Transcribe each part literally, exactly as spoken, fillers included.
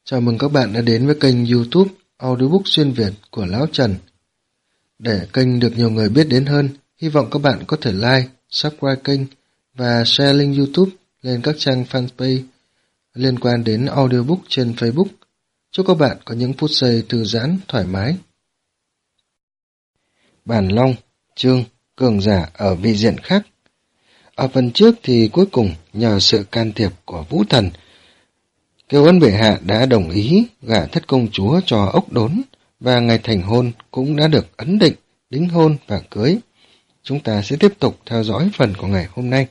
Chào mừng các bạn đã đến với kênh YouTube Audiobook xuyên Việt của Lão Trần. Để kênh được nhiều người biết đến hơn, hy vọng các bạn có thể like, subscribe kênh và share link YouTube lên các trang fanpage liên quan đến audiobook trên Facebook. Chúc các bạn có những phút giây thư giãn, thoải mái. Bản Long, chương Cường giả ở vị diện khác. Ở phần trước thì cuối cùng nhờ sự can thiệp của Vũ Thần, Kiều Ân bệ hạ đã đồng ý gả thất công chúa cho Ốc Đốn, và ngày thành hôn cũng đã được ấn định, đính hôn và cưới. Chúng ta sẽ tiếp tục theo dõi phần của ngày hôm nay.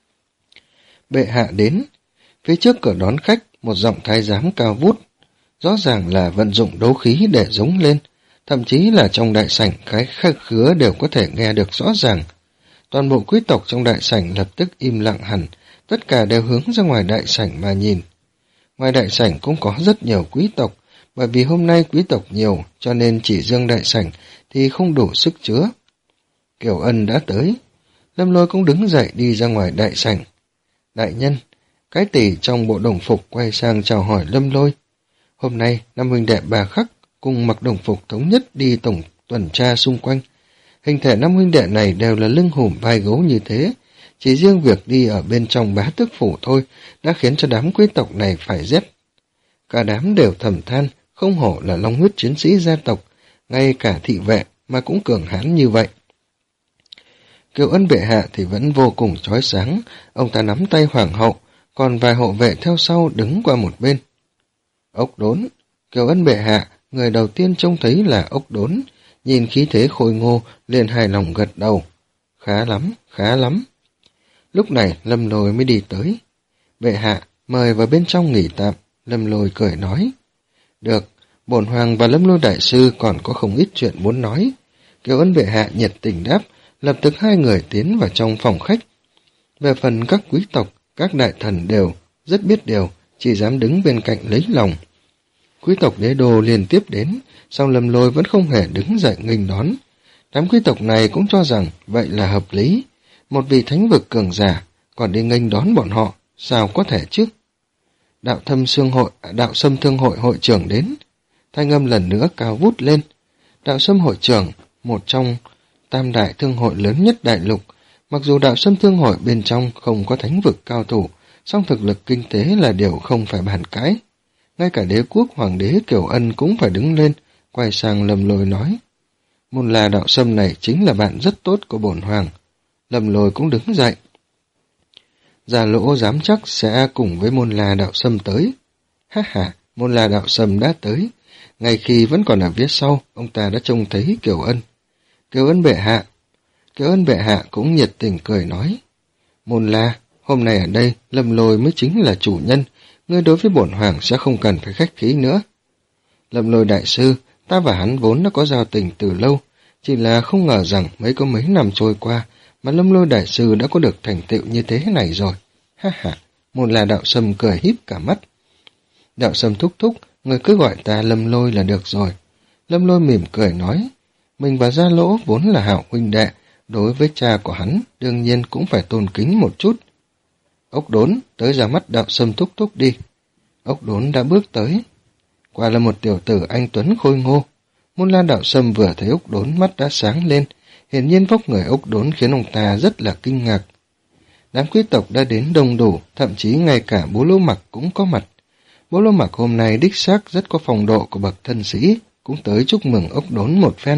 Bệ hạ đến, phía trước cửa đón khách một giọng thái giám cao vút, rõ ràng là vận dụng đấu khí để giống lên, thậm chí là trong đại sảnh cái khách khứa đều có thể nghe được rõ ràng. Toàn bộ quý tộc trong đại sảnh lập tức im lặng hẳn, tất cả đều hướng ra ngoài đại sảnh mà nhìn. Ngoài đại sảnh cũng có rất nhiều quý tộc, bởi vì hôm nay quý tộc nhiều cho nên chỉ riêng đại sảnh thì không đủ sức chứa. Kiều Ân đã tới, Lâm Lôi cũng đứng dậy đi ra ngoài đại sảnh. Đại nhân, cái tỷ trong bộ đồng phục quay sang chào hỏi Lâm Lôi. Hôm nay, năm huynh đệ bà Khắc cùng mặc đồng phục thống nhất đi tổng tuần tra xung quanh. Hình thể năm huynh đệ này đều là lưng hùm vai gấu như thế, chỉ riêng việc đi ở bên trong bá tước phủ thôi đã khiến cho đám quý tộc này phải rét. Cả đám đều thầm than, không hổ là long huyết chiến sĩ gia tộc, ngay cả thị vệ mà cũng cường hãn như vậy. Kiều Ân bệ hạ thì vẫn vô cùng chói sáng, ông ta nắm tay hoàng hậu, còn vài hộ vệ theo sau đứng qua một bên. Ốc Đốn, Kiều Ân bệ hạ, người đầu tiên trông thấy là Ốc Đốn, nhìn khí thế khôi ngô, liền hài lòng gật đầu. Khá lắm, khá lắm. Lúc này Lâm Lôi mới đi tới. Bệ hạ, mời vào bên trong nghỉ tạm, Lâm Lôi cười nói. Được, bổn hoàng và Lâm Lôi đại sư còn có không ít chuyện muốn nói. Kiều Ân bệ hạ nhiệt tình đáp, lập tức hai người tiến vào trong phòng khách. Về phần các quý tộc, các đại thần đều rất biết điều, chỉ dám đứng bên cạnh lấy lòng. Quý tộc đế đô liên tiếp đến, song Lâm Lôi vẫn không hề đứng dậy nghênh đón. Đám quý tộc này cũng cho rằng vậy là hợp lý. Một vị thánh vực cường giả còn đi nghênh đón bọn họ, sao có thể chứ? Đạo thâm xương hội, đạo sâm thương hội hội trưởng đến. Thanh âm lần nữa cao vút lên. Đạo sâm hội trưởng, một trong tam đại thương hội lớn nhất đại lục. Mặc dù đạo sâm thương hội bên trong không có thánh vực cao thủ, song thực lực kinh tế là điều không phải bàn cãi. Ngay cả đế quốc hoàng đế Kiều Ân cũng phải đứng lên, quay sang Lâm Lôi nói. Môn là đạo sâm này chính là bạn rất tốt của bổn hoàng. Lâm Lôi cũng đứng dậy. Già Lỗ dám chắc sẽ cùng với môn la đạo sâm tới. Ha ha, môn la đạo sâm đã tới. Ngay khi vẫn còn ở phía sau, ông ta đã trông thấy Kiều Ân. Kiều Ân bệ hạ. Kiều Ân bệ hạ cũng nhiệt tình cười nói. Môn la, hôm nay ở đây, Lâm Lôi mới chính là chủ nhân. Ngươi đối với bổn hoàng sẽ không cần phải khách khí nữa. Lâm Lôi đại sư, ta và hắn vốn đã có giao tình từ lâu, chỉ là không ngờ rằng mấy có mấy năm trôi qua mà Lâm Lôi đại sư đã có được thành tựu như thế này rồi. Ha ha, một là đạo sâm cười híp cả mắt. Đạo sâm thúc thúc, người cứ gọi ta Lâm Lôi là được rồi. Lâm Lôi mỉm cười nói, mình và Gia Lỗ vốn là hảo huynh đệ, đối với cha của hắn đương nhiên cũng phải tôn kính một chút. Ốc Đốn, tới ra mắt đạo sâm thúc thúc đi. Ốc Đốn đã bước tới. Quả là một tiểu tử anh tuấn khôi ngô. Môn la đạo sâm vừa thấy Ốc Đốn mắt đã sáng lên, hiển nhiên vóc người Ốc Đốn khiến ông ta rất là kinh ngạc. Đám quý tộc đã đến đông đủ, thậm chí ngay cả Bố Lỗ Mặc cũng có mặt. Bố Lỗ Mặc hôm nay đích xác rất có phong độ của bậc thân sĩ, cũng tới chúc mừng Ốc Đốn một phen.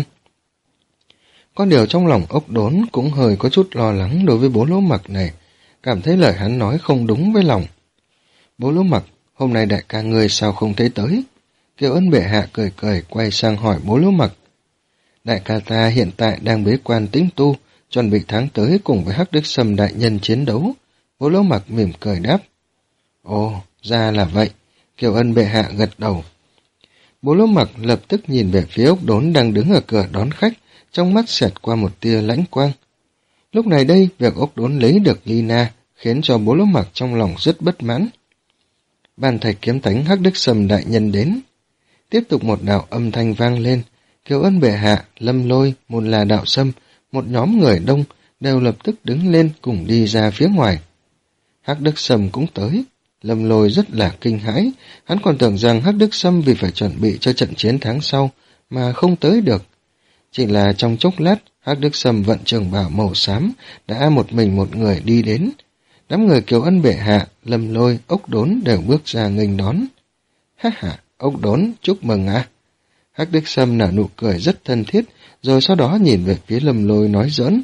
Có điều trong lòng Ốc Đốn cũng hơi có chút lo lắng đối với Bố Lỗ Mặc này, cảm thấy lời hắn nói không đúng với lòng. Bố Lỗ Mặc, hôm nay đại ca ngươi sao không thấy tới? Kiều Ân bệ hạ cười cười quay sang hỏi Bố Lỗ Mặc. Đại ca ta hiện tại đang bế quan tĩnh tu, chuẩn bị tháng tới cùng với Hắc Đức Sâm đại nhân chiến đấu. Bố Lỗ Mặc mỉm cười đáp. Ồ, ra là vậy. Kiều Ân bệ hạ gật đầu. Bố Lỗ Mặc lập tức nhìn về phía Ốc Đốn đang đứng ở cửa đón khách, trong mắt xẹt qua một tia lãnh quang. Lúc này đây, việc Ốc Đốn lấy được Lina khiến cho Bố Lỗ Mặc trong lòng rất bất mãn. Bàn thạch kiếm thánh Hắc Đức Sâm đại nhân đến. Tiếp tục một đạo âm thanh vang lên, Kiều Ân bệ hạ, Lâm Lôi, môn là đạo sâm, một nhóm người đông đều lập tức đứng lên cùng đi ra phía ngoài. Hắc Đức Sâm cũng tới. Lâm Lôi rất là kinh hãi, hắn còn tưởng rằng Hắc Đức Sâm vì phải chuẩn bị cho trận chiến tháng sau mà không tới được. Chỉ là trong chốc lát, Hắc Đức Sâm vận trường bào màu xám đã một mình một người đi đến. Đám người Kiều Ân bệ hạ, Lâm Lôi, Ốc Đốn đều bước ra nghênh đón. Ha ha, Ốc Đốn, chúc mừng à. Hắc Đức Sâm nở nụ cười rất thân thiết, rồi sau đó nhìn về phía Lâm Lôi nói giỡn.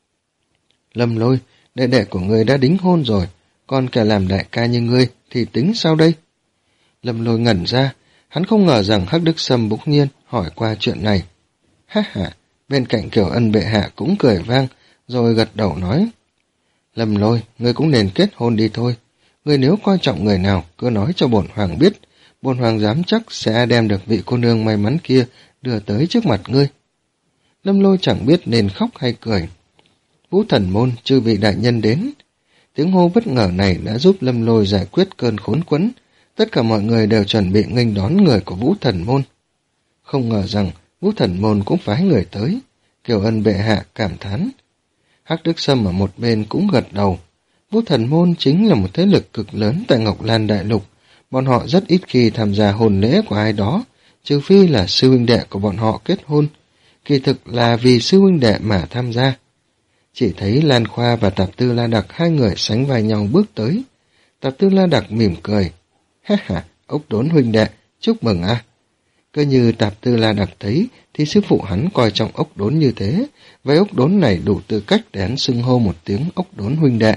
Lâm Lôi, đệ đệ của ngươi đã đính hôn rồi, còn kẻ làm đại ca như ngươi thì tính sao đây? Lâm Lôi ngẩn ra, hắn không ngờ rằng Hắc Đức Sâm bỗng nhiên hỏi qua chuyện này. Ha ha, bên cạnh Kiều Ân bệ hạ cũng cười vang, rồi gật đầu nói. Lâm Lôi, ngươi cũng nên kết hôn đi thôi. Ngươi nếu coi trọng người nào, cứ nói cho bổn hoàng biết. Bổn hoàng dám chắc sẽ đem được vị cô nương may mắn kia đưa tới trước mặt ngươi. Lâm Lôi chẳng biết nên khóc hay cười. Vũ Thần Môn, chư vị đại nhân đến. Tiếng hô bất ngờ này đã giúp Lâm Lôi giải quyết cơn khốn quẫn. Tất cả mọi người đều chuẩn bị nghênh đón người của Vũ Thần Môn. Không ngờ rằng Vũ Thần Môn cũng phái người tới. Kiều Ân bệ hạ cảm thán. Hắc Đức Sâm ở một bên cũng gật đầu. Vũ Thần Môn chính là một thế lực cực lớn tại Ngọc Lan Đại Lục. Bọn họ rất ít khi tham gia hôn lễ của ai đó, trừ phi là sư huynh đệ của bọn họ kết hôn. Kỳ thực là vì sư huynh đệ mà tham gia. Chỉ thấy Lan Khoa và Tạp Tư La Đặc hai người sánh vai nhau bước tới. Tạp Tư La Đặc mỉm cười. Ha ha, Ốc Đốn huynh đệ, chúc mừng à. Cứ như Tạp Tư La Đặc thấy thì sư phụ hắn coi trọng Ốc Đốn như thế, vậy Ốc Đốn này đủ tư cách để hắn xưng hô một tiếng Ốc Đốn huynh đệ.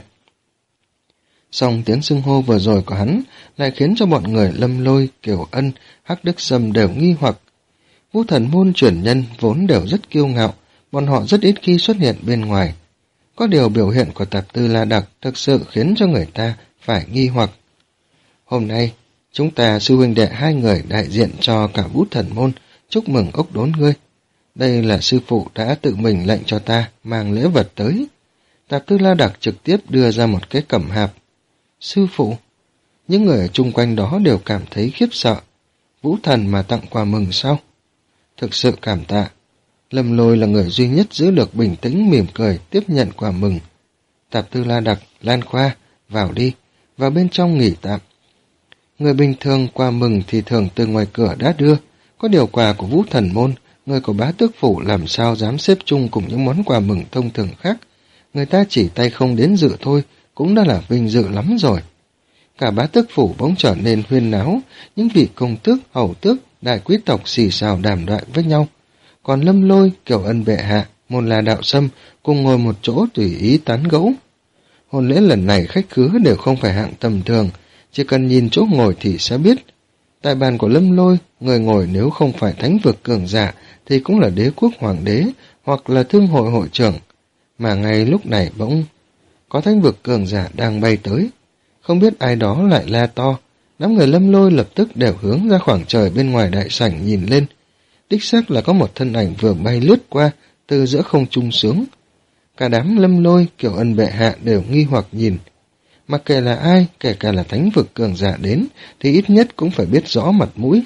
Song tiếng xưng hô vừa rồi của hắn lại khiến cho bọn người Lâm Lôi, Kiều Ân, Hắc Đức Sâm đều nghi hoặc. Vũ Thần Môn truyền nhân vốn đều rất kiêu ngạo, bọn họ rất ít khi xuất hiện bên ngoài. Có điều biểu hiện của Tạp Tư La Đặc thực sự khiến cho người ta phải nghi hoặc. Hôm nay, chúng ta sư huynh đệ hai người đại diện cho cả Vũ Thần Môn chúc mừng Ốc Đốn ngươi. Đây là sư phụ đã tự mình lệnh cho ta mang lễ vật tới. Tạp Tư La Đặc trực tiếp đưa ra một cái cẩm hạp. Sư phụ, những người ở chung quanh đó đều cảm thấy khiếp sợ. Vũ Thần mà tặng quà mừng sao? Thực sự cảm tạ. Lâm Lôi là người duy nhất giữ được bình tĩnh mỉm cười tiếp nhận quà mừng. Tạp Tư La Đặc, Lan Khoa, vào đi, vào bên trong nghỉ tạm. Người bình thường quà mừng thì thường từ ngoài cửa đã đưa, có điều quà của Vũ Thần Môn, người của Bá Tước Phủ làm sao dám xếp chung cùng những món quà mừng thông thường khác. Người ta chỉ tay không đến dự thôi, cũng đã là vinh dự lắm rồi. Cả Bá Tước Phủ bỗng trở nên huyên náo, những vị công tước, hầu tước, đại quý tộc xì xào đàm đoại với nhau. Còn Lâm Lôi, Kiều Ân bệ hạ, Môn La Đạo Sâm cùng ngồi một chỗ tùy ý tán gẫu. Hôn lễ lần này khách khứa đều không phải hạng tầm thường, chỉ cần nhìn chỗ ngồi thì sẽ biết. Tại bàn của Lâm Lôi, người ngồi nếu không phải thánh vực cường giả thì cũng là đế quốc hoàng đế hoặc là thương hội hội trưởng, mà ngay lúc này bỗng có thánh vực cường giả đang bay tới. Không biết ai đó lại la to, đám người Lâm Lôi lập tức đều hướng ra khoảng trời bên ngoài đại sảnh nhìn lên. Đích xác là có một thân ảnh vừa bay lướt qua từ giữa không trung xuống. Cả đám Lâm Lôi, Kiều Ân bệ hạ đều nghi hoặc nhìn. Mặc kệ là ai, kể cả là thánh vực cường giả đến, thì ít nhất cũng phải biết rõ mặt mũi.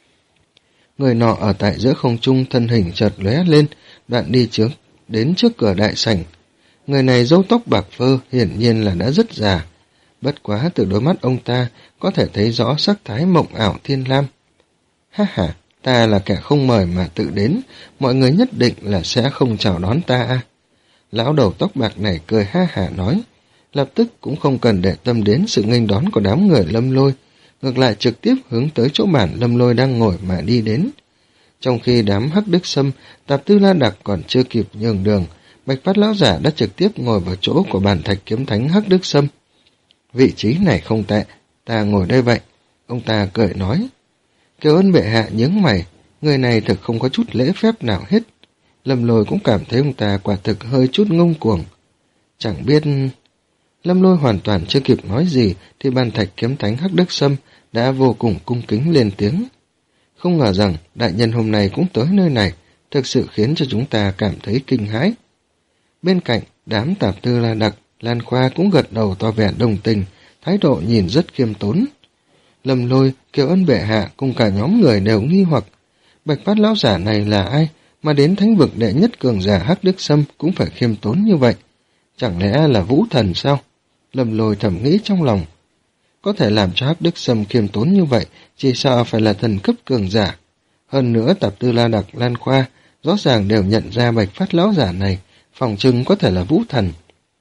Người nọ ở tại giữa không trung thân hình chợt lóe lên, đoạn đi trước, đến trước cửa đại sảnh. Người này râu tóc bạc phơ, hiển nhiên là đã rất già. Bất quá từ đôi mắt ông ta có thể thấy rõ sắc thái mộng ảo thiên lam. Ha ha, ta là kẻ không mời mà tự đến, mọi người nhất định là sẽ không chào đón ta à. Lão đầu tóc bạc này cười ha hả nói, lập tức cũng không cần để tâm đến sự nghênh đón của đám người Lâm Lôi, ngược lại trực tiếp hướng tới chỗ bản Lâm Lôi đang ngồi mà đi đến. Trong khi đám Hắc Đức Sâm, Tạp Tư La Đặc còn chưa kịp nhường đường, Bạch Phát lão giả đã trực tiếp ngồi vào chỗ của bản Thạch Kiếm Thánh Hắc Đức Sâm. Vị trí này không tệ, ta ngồi đây vậy. Ông ta cười nói. Kiều Ân bệ hạ nhướng mày, người này thực không có chút lễ phép nào hết. Lâm Lôi cũng cảm thấy ông ta quả thực hơi chút ngông cuồng. Chẳng biết... Lâm Lôi hoàn toàn chưa kịp nói gì thì bàn Thạch Kiếm Thánh Hắc Đức Sâm đã vô cùng cung kính lên tiếng. Không ngờ rằng đại nhân hôm nay cũng tới nơi này, thực sự khiến cho chúng ta cảm thấy kinh hãi. Bên cạnh, đám Tạp Tư La Đặc, Lan Khoa cũng gật đầu tỏ vẻ đồng tình, thái độ nhìn rất khiêm tốn. Lâm Lôi, Kiều Ân bệ hạ cùng cả nhóm người đều nghi hoặc, Bạch Phát lão giả này là ai mà đến thánh vực đệ nhất cường giả Hắc Đức Sâm cũng phải khiêm tốn như vậy? Chẳng lẽ là Vũ Thần sao? Lâm Lôi thầm nghĩ trong lòng. có thể làm cho Hắc Đức Sâm khiêm tốn như vậy, chỉ sợ phải là thần cấp cường giả. Hơn nữa Tạp Tư La Đặc, Lan Khoa rõ ràng đều nhận ra Bạch Phát lão giả này, phòng trưng có thể là vũ thần.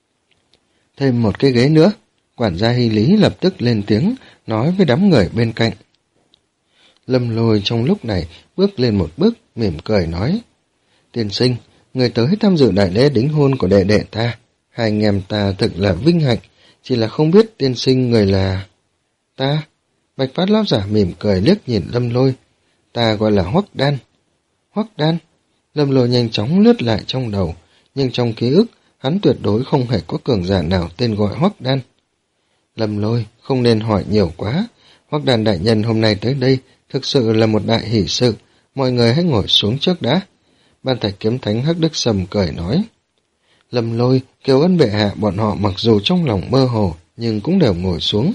Thêm một cái ghế nữa, quản gia Hy Lý lập tức lên tiếng, nói với đám người bên cạnh. Lâm Lôi trong lúc này bước lên một bước, mỉm cười nói, tiên sinh, người tới tham dự đại lễ đính hôn của đệ đệ ta, hai anh em ta thực là vinh hạnh, chỉ là không biết tiên sinh người là... Ta? Bạch Phát lão giả mỉm cười liếc nhìn Lâm Lôi, ta gọi là Hoắc Đan. Hoắc Đan? Lâm Lôi nhanh chóng lướt lại trong đầu, nhưng trong ký ức, hắn tuyệt đối không hề có cường giả nào tên gọi Hoắc Đan. Lâm Lôi, không nên hỏi nhiều quá, Hoắc Đan đại nhân hôm nay tới đây, thực sự là một đại hỷ sự, mọi người hãy ngồi xuống trước đã. Ban Thạch Kiếm Thánh Hắc Đức Sâm cười nói. Lâm Lôi, Kiều Ân bệ hạ bọn họ mặc dù trong lòng mơ hồ, nhưng cũng đều ngồi xuống.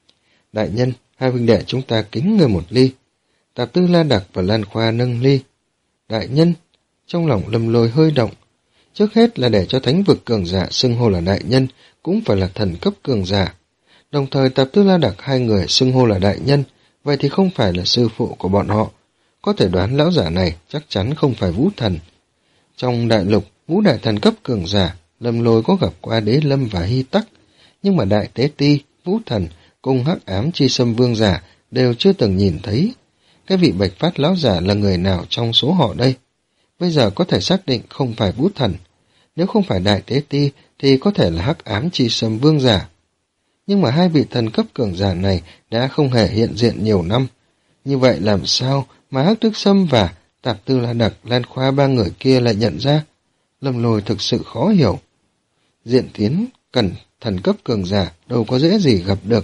Đại nhân, hai huynh đệ chúng ta kính người một ly. Tạp Tư La Đặc và Lan Khoa nâng ly. Đại nhân, trong lòng Lâm Lôi hơi động. Trước hết là để cho thánh vực cường giả xưng hô là đại nhân, cũng phải là thần cấp cường giả. Đồng thời Tạp Tư La Đặc hai người xưng hô là đại nhân, vậy thì không phải là sư phụ của bọn họ. Có thể đoán lão giả này chắc chắn không phải vũ thần. Trong đại lục, ngũ đại thần cấp cường giả, Lâm Lôi có gặp qua Đế Lâm và Hy Tắc, nhưng mà Đại Tế Ti, vũ thần cùng Hắc Ám Chi Sâm vương giả đều chưa từng nhìn thấy. Cái vị Bạch Phát lão giả là người nào trong số họ đây? Bây giờ có thể xác định không phải vũ thần. Nếu không phải Đại Tế Ti thì có thể là Hắc Ám Chi Sâm vương giả. Nhưng mà hai vị thần cấp cường giả này đã không hề hiện diện nhiều năm. Như vậy làm sao mà Hắc Đức Sâm và Tạp Tư La Đặc, Lan Khoa ba người kia lại nhận ra? Lâm Lôi thực sự khó hiểu. Diện tiến cần thần cấp cường giả đâu có dễ gì gặp được.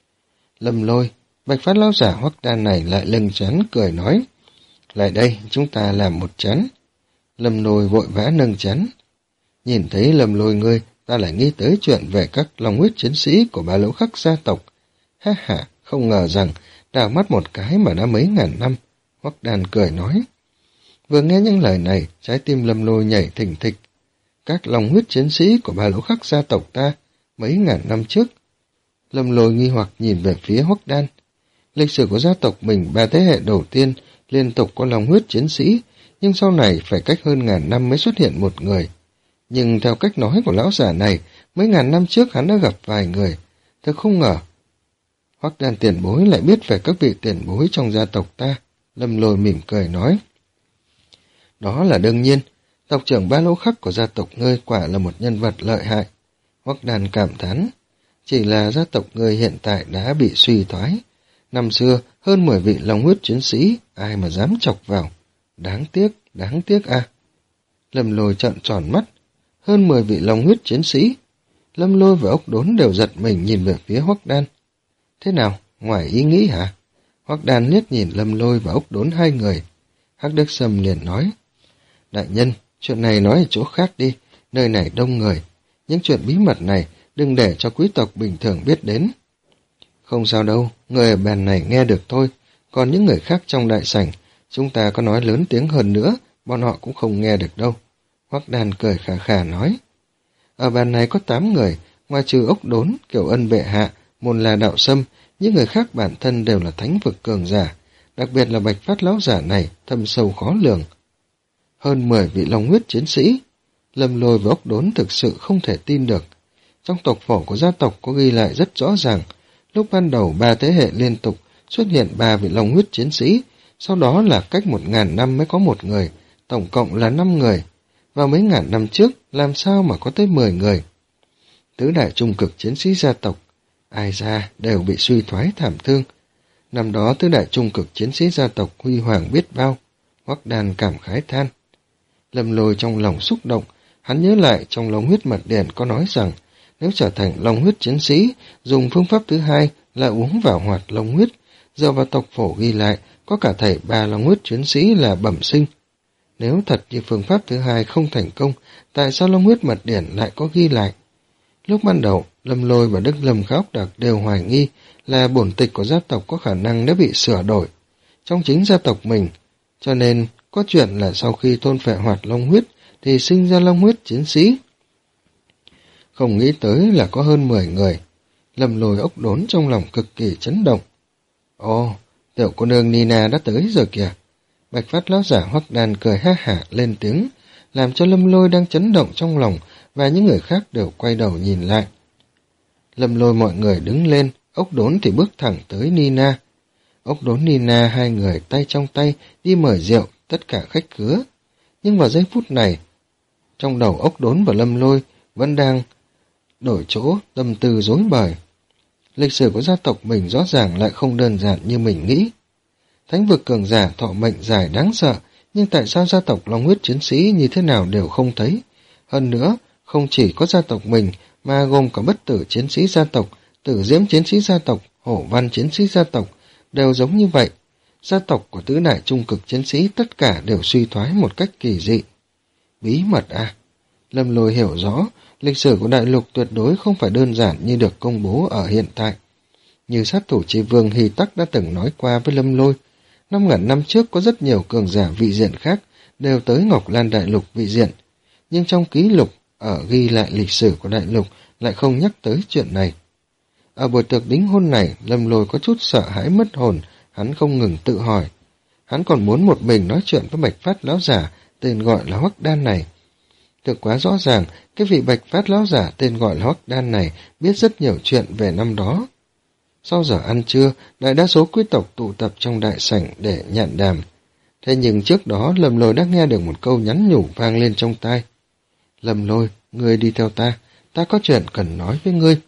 Lâm Lôi, Bạch Phát lão giả Hoắc Đan này lại lưng chán cười nói, lại đây chúng ta làm một chén. Lâm Lôi vội vã nâng chén. Nhìn thấy Lâm Lôi ngươi, ta lại nghĩ tới chuyện về các long huyết chiến sĩ của Ba Lỗ Khắc gia tộc. Ha ha, không ngờ rằng đào mắt một cái mà đã mấy ngàn năm. Hoắc Đan cười nói. Vừa nghe những lời này, trái tim Lâm Lôi nhảy thình thịch. Các long huyết chiến sĩ của Ba Lỗ Khắc gia tộc ta, mấy ngàn năm trước. Lâm Lôi nghi hoặc nhìn về phía Hoắc Đan. Lịch sử của gia tộc mình ba thế hệ đầu tiên liên tục có long huyết chiến sĩ, nhưng sau này phải cách hơn ngàn năm mới xuất hiện một người. Nhưng theo cách nói của lão giả này, mấy ngàn năm trước hắn đã gặp vài người. Thật không ngờ. Hoắc Đan tiền bối lại biết về các vị tiền bối trong gia tộc ta. Lâm Lôi mỉm cười nói. Đó là đương nhiên, tộc trưởng Ba Lỗ Khắc của gia tộc ngươi quả là một nhân vật lợi hại. Hoắc Đan cảm thán. Chỉ là gia tộc ngươi hiện tại đã bị suy thoái. Năm xưa, hơn mười vị long huyết chiến sĩ, ai mà dám chọc vào. Đáng tiếc, đáng tiếc à. Lâm Lôi trợn tròn mắt. Hơn mười vị long huyết chiến sĩ. Lâm Lôi và Ốc Đốn đều giật mình nhìn về phía Hoắc Đan. Thế nào, ngoài ý nghĩ hả? Hoắc Đan liếc nhìn Lâm Lôi và Ốc Đốn hai người. Hắc Đức Sâm liền nói. Đại nhân, chuyện này nói ở chỗ khác đi, nơi này đông người. Những chuyện bí mật này đừng để cho quý tộc bình thường biết đến. Không sao đâu, người ở bàn này nghe được thôi, còn những người khác trong đại sảnh, chúng ta có nói lớn tiếng hơn nữa, bọn họ cũng không nghe được đâu. Hoắc Đan cười khà khà nói. Ở bàn này có tám người, ngoài trừ Ốc Đốn, Kiều Ân bệ hạ, Môn La Đạo Sâm, những người khác bản thân đều là thánh vực cường giả, đặc biệt là Bạch Phát lão giả này thâm sâu khó lường. Hơn mười vị long huyết chiến sĩ, Lâm Lôi và Ốc Đốn thực sự không thể tin được. Trong tộc phổ của gia tộc có ghi lại rất rõ ràng, lúc ban đầu ba thế hệ liên tục xuất hiện ba vị long huyết chiến sĩ, sau đó là cách một ngàn năm mới có một người, tổng cộng là năm người. Và mấy ngàn năm trước, làm sao mà có tới mười người? Tứ đại trung cực chiến sĩ gia tộc, ai ra đều bị suy thoái thảm thương. Năm đó tứ đại trung cực chiến sĩ gia tộc huy hoàng biết bao. Hoắc Đan cảm khái than. Lâm Lôi trong lòng xúc động, hắn nhớ lại trong Long Huyết Mật Điển có nói rằng nếu trở thành long huyết chiến sĩ, dùng phương pháp thứ hai là uống vào hoạt long huyết. Giờ vào tộc phổ ghi lại có cả thảy ba long huyết chiến sĩ là bẩm sinh. Nếu thật như phương pháp thứ hai không thành công, tại sao Long Huyết Mật Điển lại có ghi lại? Lúc ban đầu, Lâm Lôi và Đức Lâm Khá Ốc Đặc đều hoài nghi là bổn tịch của gia tộc có khả năng đã bị sửa đổi trong chính gia tộc mình, cho nên có chuyện là sau khi thôn phệ hoạt long huyết thì sinh ra long huyết chiến sĩ. Không nghĩ tới là có hơn mười người. Lâm Lôi ốc đốn trong lòng cực kỳ chấn động. Ồ, tiểu cô nương Nina đã tới rồi kìa. Bạch Phát lão giả Hoắc Đan cười ha hả lên tiếng, làm cho Lâm Lôi đang chấn động trong lòng và những người khác đều quay đầu nhìn lại. Lâm Lôi mọi người đứng lên, ốc đốn thì bước thẳng tới Nina. Ốc đốn Nina hai người tay trong tay đi mời rượu tất cả khách khứa. Nhưng vào giây phút này, trong đầu ốc đốn và Lâm Lôi vẫn đang đổi chỗ, tâm tư rối bời. Lịch sử của gia tộc mình rõ ràng lại không đơn giản như mình nghĩ. Thánh vực cường giả thọ mệnh dài đáng sợ, nhưng tại sao gia tộc Long huyết chiến sĩ như thế nào đều không thấy? Hơn nữa, không chỉ có gia tộc mình, mà gồm cả bất tử chiến sĩ gia tộc, tử diễm chiến sĩ gia tộc, hổ văn chiến sĩ gia tộc, đều giống như vậy. Gia tộc của tứ đại trung cực chiến sĩ tất cả đều suy thoái một cách kỳ dị. Bí mật à? Lâm Lôi hiểu rõ, lịch sử của đại lục tuyệt đối không phải đơn giản như được công bố ở hiện tại. Như sát thủ chi vương Hy Tắc đã từng nói qua với Lâm Lôi, năm ngàn năm trước có rất nhiều cường giả vị diện khác đều tới Ngọc Lan đại lục vị diện, nhưng trong ký lục ở ghi lại lịch sử của đại lục lại không nhắc tới chuyện này. Ở buổi tiệc đính hôn này, Lâm Lôi có chút sợ hãi mất hồn, hắn không ngừng tự hỏi. Hắn còn muốn một mình nói chuyện với Bạch Phát lão giả tên gọi là Hoắc Đan này. Thực quá rõ ràng, cái vị Bạch Phát lão giả tên gọi là Hoắc Đan này biết rất nhiều chuyện về năm đó. Sau giờ ăn trưa, đại đa số quý tộc tụ tập trong đại sảnh để nhạn đàm. Thế nhưng trước đó Lâm Lôi đã nghe được một câu nhắn nhủ vang lên trong tai. Lâm Lôi, ngươi đi theo ta, ta có chuyện cần nói với ngươi.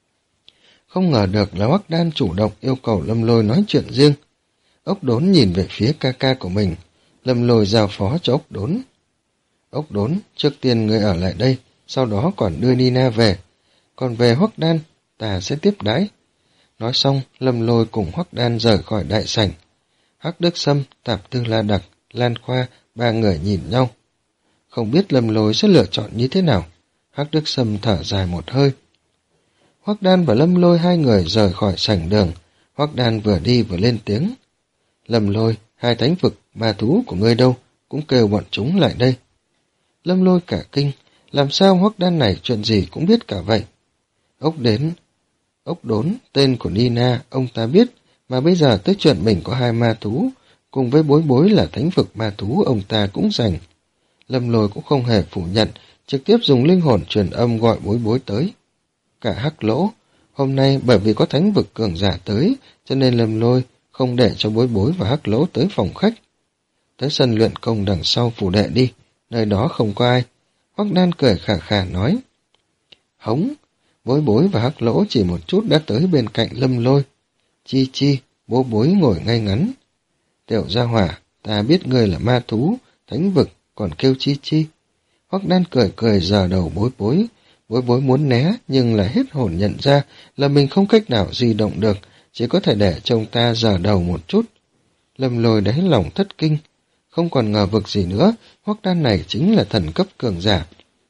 Không ngờ được là Hoắc Đan chủ động yêu cầu Lâm Lôi nói chuyện riêng. Ốc đốn nhìn về phía ca ca của mình, Lâm Lôi giao phó cho ốc đốn. Ốc đốn, trước tiên ngươi ở lại đây, sau đó còn đưa Nina về. Còn về Hoắc Đan, ta sẽ tiếp đãi. Nói xong, Lâm Lôi cùng Hoắc Đan rời khỏi đại sảnh. Hắc Đức Sâm, Tạp Tư La Đặc, Lan Khoa, ba người nhìn nhau. Không biết Lâm Lôi sẽ lựa chọn như thế nào. Hắc Đức Sâm thở dài một hơi. Hoắc Đan và Lâm Lôi hai người rời khỏi sảnh đường. Hoắc Đan vừa đi vừa lên tiếng. Lâm Lôi, hai thánh vực, ma thú của ngươi đâu, cũng kêu bọn chúng lại đây. Lâm Lôi cả kinh, làm sao Hoắc Đan này chuyện gì cũng biết cả vậy. Ốc đến, ốc đốn, tên của Nina, ông ta biết, mà bây giờ tới chuyện mình có hai ma thú, cùng với bối bối là thánh vực ma thú ông ta cũng giành. Lâm Lôi cũng không hề phủ nhận, trực tiếp dùng linh hồn truyền âm gọi bối bối tới. Cả Hắc Lỗ, hôm nay bởi vì có thánh vực cường giả tới, cho nên Lâm Lôi không để cho bối bối và Hắc Lỗ tới phòng khách. Tới sân luyện công đằng sau phủ đệ đi, nơi đó không có ai. Hoắc Đan cười khà khà nói. Hống, bối bối và Hắc Lỗ chỉ một chút đã tới bên cạnh Lâm Lôi. Chi chi, bố bối ngồi ngay ngắn. Tiểu gia hỏa, ta biết ngươi là ma thú, thánh vực, còn kêu chi chi. Hoắc Đan cười cười giở đầu bối bối. Bối bối muốn né, nhưng là hết hồn nhận ra là mình không cách nào di động được, chỉ có thể để trông ta giở đầu một chút. Lâm Lôi đáy lòng thất kinh, không còn ngờ vực gì nữa, Hoắc Đan này chính là thần cấp cường giả.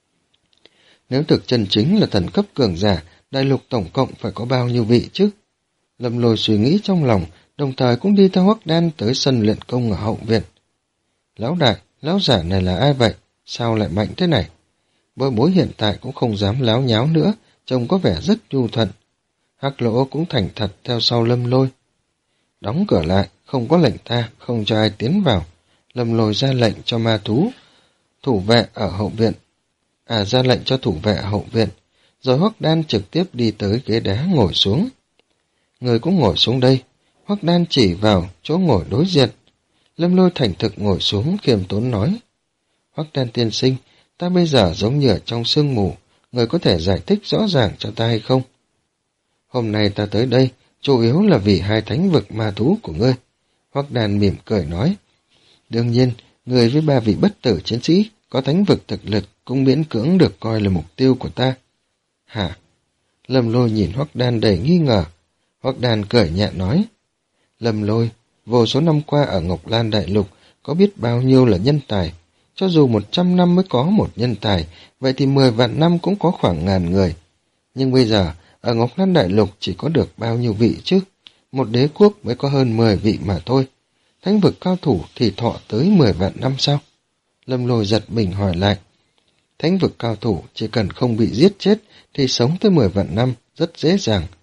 Nếu thực chân chính là thần cấp cường giả, đại lục tổng cộng phải có bao nhiêu vị chứ? Lâm Lôi suy nghĩ trong lòng, đồng thời cũng đi theo Hoắc Đan tới sân luyện công ở hậu viện. Lão đại, lão giả này là ai vậy? Sao lại mạnh thế này? Bối bối hiện tại cũng không dám láo nháo nữa, trông có vẻ rất nhu thuận. Hắc Lỗ cũng thành thật theo sau Lâm Lôi. Đóng cửa lại, không có lệnh ta, không cho ai tiến vào. Lâm Lôi ra lệnh cho ma thú, thủ vệ ở hậu viện. À, ra lệnh cho thủ vệ ở hậu viện. Rồi Hoắc Đan trực tiếp đi tới ghế đá ngồi xuống. Người cũng ngồi xuống đây. Hoắc Đan chỉ vào chỗ ngồi đối diện. Lâm Lôi thành thực ngồi xuống khiêm tốn nói. Hoắc Đan tiên sinh, ta bây giờ giống như ở trong sương mù, người có thể giải thích rõ ràng cho ta hay không? Hôm nay ta tới đây, chủ yếu là vì hai thánh vực ma thú của ngươi. Hoắc Đan mỉm cười nói. Đương nhiên, người với ba vị bất tử chiến sĩ có thánh vực thực lực cũng miễn cưỡng được coi là mục tiêu của ta. Hả? Lâm Lôi nhìn Hoắc Đan đầy nghi ngờ. Hoắc Đan cười nhẹ nói. Lâm Lôi, vô số năm qua ở Ngọc Lan Đại Lục có biết bao nhiêu là nhân tài. Cho dù một trăm năm mới có một nhân tài, vậy thì mười vạn năm cũng có khoảng ngàn người. Nhưng bây giờ, ở Ngọc Lan Đại Lục chỉ có được bao nhiêu vị chứ? Một đế quốc mới có hơn mười vị mà thôi. Thánh vực cao thủ thì thọ tới mười vạn năm sao? Lâm Lôi giật mình hỏi lại. Thánh vực cao thủ chỉ cần không bị giết chết thì sống tới mười vạn năm rất dễ dàng.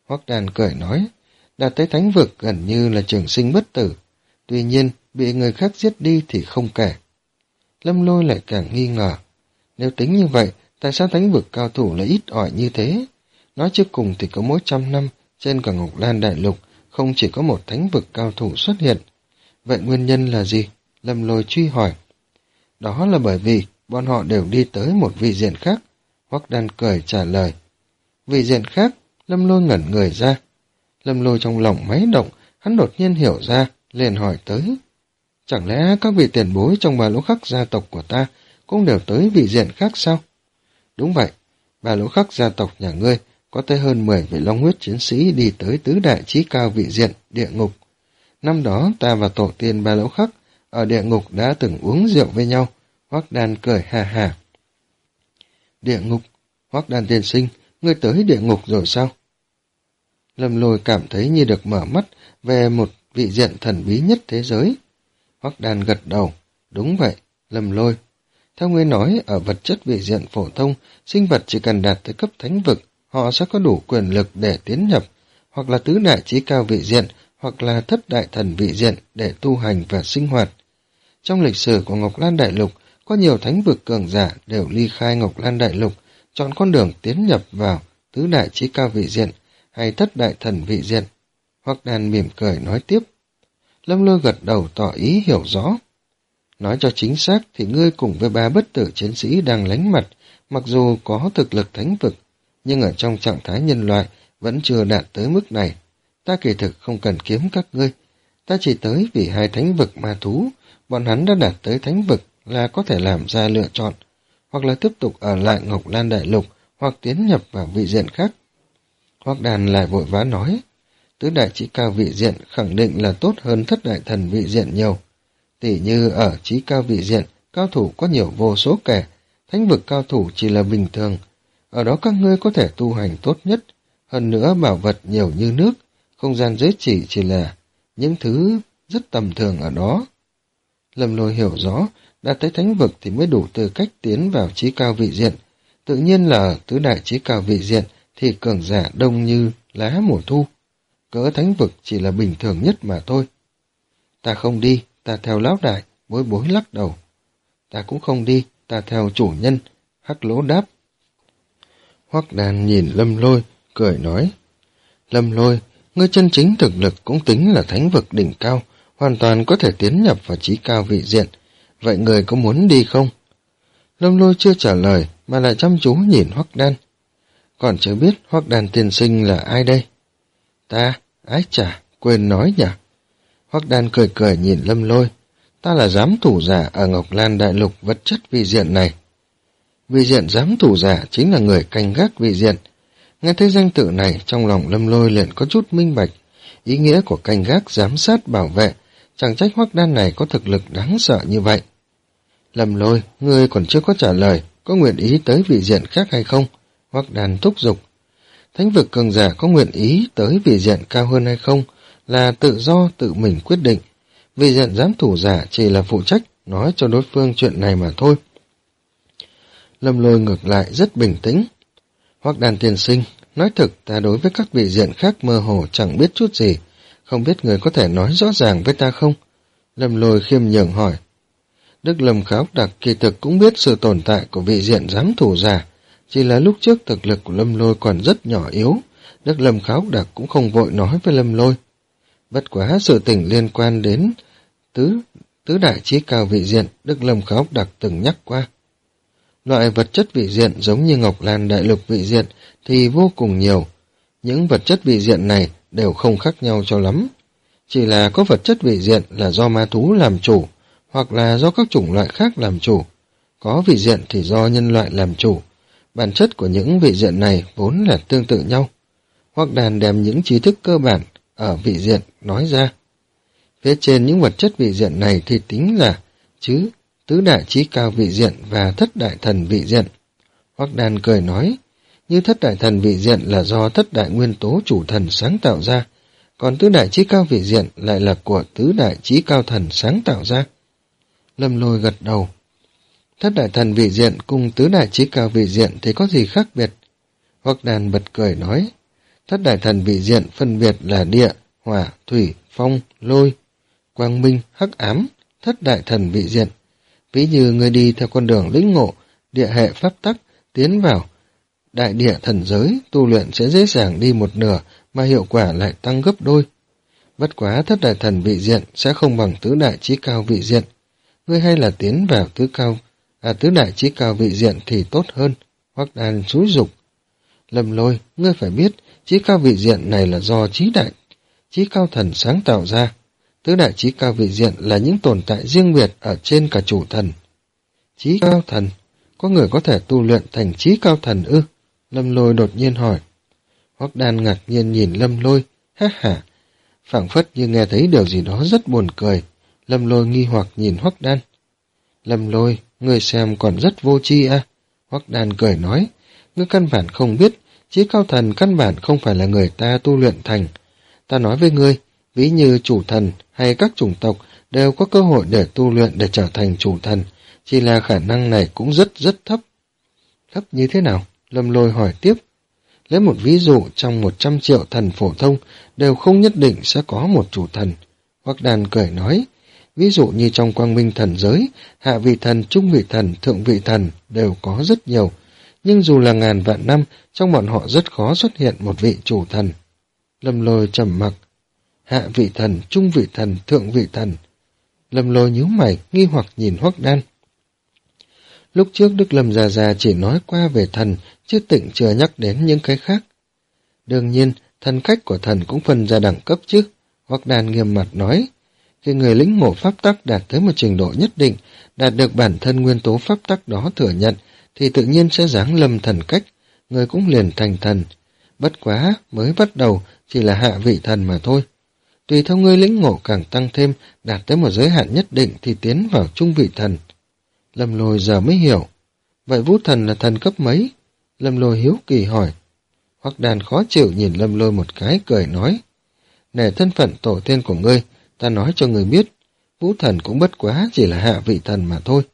Hoắc Đàn cười nói, đạt tới thánh vực gần như là trường sinh bất tử, tuy nhiên bị người khác giết đi thì không kể. Lâm Lôi lại càng nghi ngờ, nếu tính như vậy, tại sao thánh vực cao thủ lại ít ỏi như thế? Nói trước cùng thì có mỗi trăm năm, trên cả Ngọc Lan Đại Lục, không chỉ có một thánh vực cao thủ xuất hiện. Vậy nguyên nhân là gì? Lâm Lôi truy hỏi. Đó là bởi vì bọn họ đều đi tới một vị diện khác. Hoắc Đan cười trả lời. Vị diện khác? Lâm Lôi ngẩn người ra. Lâm Lôi trong lòng máy động, hắn đột nhiên hiểu ra, liền hỏi tới. Chẳng lẽ các vị tiền bối trong Ba Lỗ Khắc gia tộc của ta cũng đều tới vị diện khác sao? Đúng vậy, Ba Lỗ Khắc gia tộc nhà ngươi có tới hơn mười vị long huyết chiến sĩ đi tới tứ đại chí cao vị diện, địa ngục. Năm đó ta và tổ tiên Ba Lỗ Khắc ở địa ngục đã từng uống rượu với nhau. Hoắc Đan cười hà hà. Địa ngục? Hoắc Đan tiên sinh, ngươi tới địa ngục rồi sao? Lâm Lôi cảm thấy như được mở mắt về một vị diện thần bí nhất thế giới. Hoắc Đan gật đầu. Đúng vậy, Lâm Lôi. Theo ngươi nói, ở vật chất vị diện phổ thông, sinh vật chỉ cần đạt tới cấp thánh vực, họ sẽ có đủ quyền lực để tiến nhập, hoặc là tứ đại chí cao vị diện, hoặc là thất đại thần vị diện để tu hành và sinh hoạt. Trong lịch sử của Ngọc Lan Đại Lục, có nhiều thánh vực cường giả đều ly khai Ngọc Lan Đại Lục, chọn con đường tiến nhập vào tứ đại chí cao vị diện hay thất đại thần vị diện. Hoắc Đan mỉm cười nói tiếp. Lâm Lôi gật đầu tỏ ý hiểu rõ. Nói cho chính xác thì ngươi cùng với ba bất tử chiến sĩ đang lánh mặt, mặc dù có thực lực thánh vực, nhưng ở trong trạng thái nhân loại vẫn chưa đạt tới mức này. Ta kỳ thực không cần kiếm các ngươi, ta chỉ tới vì hai thánh vực ma thú, bọn hắn đã đạt tới thánh vực là có thể làm ra lựa chọn, hoặc là tiếp tục ở lại Ngọc Lan Đại Lục, hoặc tiến nhập vào vị diện khác. Hoắc Đàn lại vội vã nói, tứ đại chí cao vị diện khẳng định là tốt hơn thất đại thần vị diện nhiều. Tỉ như ở chí cao vị diện, cao thủ có nhiều vô số kể, thánh vực cao thủ chỉ là bình thường. Ở đó các ngươi có thể tu hành tốt nhất, hơn nữa bảo vật nhiều như nước, không gian giới chỉ chỉ là những thứ rất tầm thường ở đó. Lâm Lôi hiểu rõ, đã tới thánh vực thì mới đủ tư cách tiến vào chí cao vị diện. Tự nhiên là ở tứ đại chí cao vị diện thì cường giả đông như lá mùa thu. Cỡ thánh vực chỉ là bình thường nhất mà thôi. Ta không đi, ta theo lão đại, bối bối lắc đầu. Ta cũng không đi, ta theo chủ nhân, Hắc Lỗ đáp. Hoắc Đàn nhìn Lâm Lôi, cười nói. Lâm Lôi, ngươi chân chính thực lực cũng tính là thánh vực đỉnh cao, hoàn toàn có thể tiến nhập vào chí cao vị diện. Vậy người có muốn đi không? Lâm Lôi chưa trả lời, mà lại chăm chú nhìn Hoắc Đan. Còn chưa biết Hoắc Đan tiên sinh là ai đây? Ta, ái chà, quên nói nhỉ. Hoắc Đan cười cười nhìn Lâm Lôi. Ta là giám thủ giả ở Ngọc Lan Đại Lục vật chất vị diện này. Vị diện giám thủ giả chính là người canh gác vị diện. Nghe thấy danh tự này, trong lòng Lâm Lôi liền có chút minh bạch. Ý nghĩa của canh gác giám sát bảo vệ, chẳng trách Hoắc Đan này có thực lực đáng sợ như vậy. Lâm Lôi, ngươi còn chưa có trả lời, có nguyện ý tới vị diện khác hay không? Hoắc Đan thúc giục. Thánh vực cường giả có nguyện ý tới vị diện cao hơn hay không là tự do tự mình quyết định. Vị diện giám thủ giả chỉ là phụ trách nói cho đối phương chuyện này mà thôi. Lâm Lôi ngược lại rất bình tĩnh. Hoắc Đan tiên sinh, nói thực ta đối với các vị diện khác mơ hồ chẳng biết chút gì, không biết người có thể nói rõ ràng với ta không? Lâm Lôi khiêm nhường hỏi. Đức Lâm Kháo Đặc kỳ thực cũng biết sự tồn tại của vị diện giám thủ giả, chỉ là lúc trước thực lực của Lâm Lôi còn rất nhỏ yếu, Đức Lâm Kháo Đặc cũng không vội nói với Lâm Lôi. Bất quá sự tình liên quan đến tứ, tứ đại chí cao vị diện, Đức Lâm Kháo Đặc từng nhắc qua. Loại vật chất vị diện giống như Ngọc Lan Đại Lục vị diện thì vô cùng nhiều. Những vật chất vị diện này đều không khác nhau cho lắm. Chỉ là có vật chất vị diện là do ma thú làm chủ, hoặc là do các chủng loại khác làm chủ. Có vị diện thì do nhân loại làm chủ. Bản chất của những vị diện này vốn là tương tự nhau. Hoắc Đàn đem những trí thức cơ bản ở vị diện nói ra. Phía trên những vật chất vị diện này thì tính là chứ tứ đại chí cao vị diện và thất đại thần vị diện. Hoắc Đàn cười nói, như thất đại thần vị diện là do thất đại nguyên tố chủ thần sáng tạo ra, còn tứ đại chí cao vị diện lại là của tứ đại chí cao thần sáng tạo ra. Lâm Lôi gật đầu. Thất đại thần vị diện cùng tứ đại chí cao vị diện thì có gì khác biệt? Hoắc Đàn bật cười nói, Thất đại thần vị diện phân biệt là địa, hỏa, thủy, phong, lôi, quang minh, hắc ám, thất đại thần vị diện. Ví như người đi theo con đường lĩnh ngộ địa hệ pháp tắc tiến vào đại địa thần giới, tu luyện sẽ dễ dàng đi một nửa mà hiệu quả lại tăng gấp đôi. Bất quá thất đại thần vị diện sẽ không bằng tứ đại chí cao vị diện. Ngươi hay là tiến vào tứ cao, à tứ đại chí cao vị diện thì tốt hơn. Hoắc Đan xúi dục. Lâm Lôi, ngươi phải biết, chí cao vị diện này là do chí đại, chí cao thần sáng tạo ra. Tứ đại chí cao vị diện là những tồn tại riêng biệt ở trên cả chủ thần. Chí cao thần, có người có thể tu luyện thành chí cao thần ư? Lâm Lôi đột nhiên hỏi. Hoắc Đan ngạc nhiên nhìn Lâm Lôi, ha ha, phảng phất như nghe thấy điều gì đó rất buồn cười. Lâm Lôi nghi hoặc nhìn Hoắc Đan. Lâm Lôi, ngươi xem còn rất vô tri à? Hoắc Đan cười nói, ngươi căn bản không biết, chí cao thần căn bản không phải là người ta tu luyện thành. Ta nói với ngươi, ví như chủ thần hay các chủng tộc đều có cơ hội để tu luyện để trở thành chủ thần, chỉ là khả năng này cũng rất rất thấp. Thấp như thế nào? Lâm Lôi hỏi tiếp. Lấy một ví dụ, trong một trăm triệu thần phổ thông đều không nhất định sẽ có một chủ thần. Hoắc Đan cười nói, ví dụ như trong quang minh thần giới, hạ vị thần, trung vị thần, thượng vị thần đều có rất nhiều, nhưng dù là ngàn vạn năm, trong bọn họ rất khó xuất hiện một vị chủ thần. Lâm Lôi trầm mặc. Hạ vị thần, trung vị thần, thượng vị thần. Lâm Lôi nhíu mày, nghi hoặc nhìn Hoắc Đan. Lúc trước Đức Lâm già già chỉ nói qua về thần, chứ tịnh chưa nhắc đến những cái khác. Đương nhiên, thần cách của thần cũng phân ra đẳng cấp chứ. Hoắc Đan nghiêm mặt nói, khi người lĩnh ngộ pháp tắc đạt tới một trình độ nhất định, đạt được bản thân nguyên tố pháp tắc đó thừa nhận, thì tự nhiên sẽ giáng lâm thần cách, người cũng liền thành thần. Bất quá, mới bắt đầu chỉ là hạ vị thần mà thôi. Tùy theo ngươi lĩnh ngộ càng tăng thêm, đạt tới một giới hạn nhất định thì tiến vào trung vị thần. Lâm Lôi giờ mới hiểu. Vậy Vũ Thần là thần cấp mấy? Lâm Lôi hiếu kỳ hỏi. Hoắc Đan khó chịu nhìn Lâm Lôi một cái, cười nói, nể thân phận tổ tiên của ngươi, ta nói cho ngươi biết, Vũ Thần cũng bất quá chỉ là hạ vị thần mà thôi.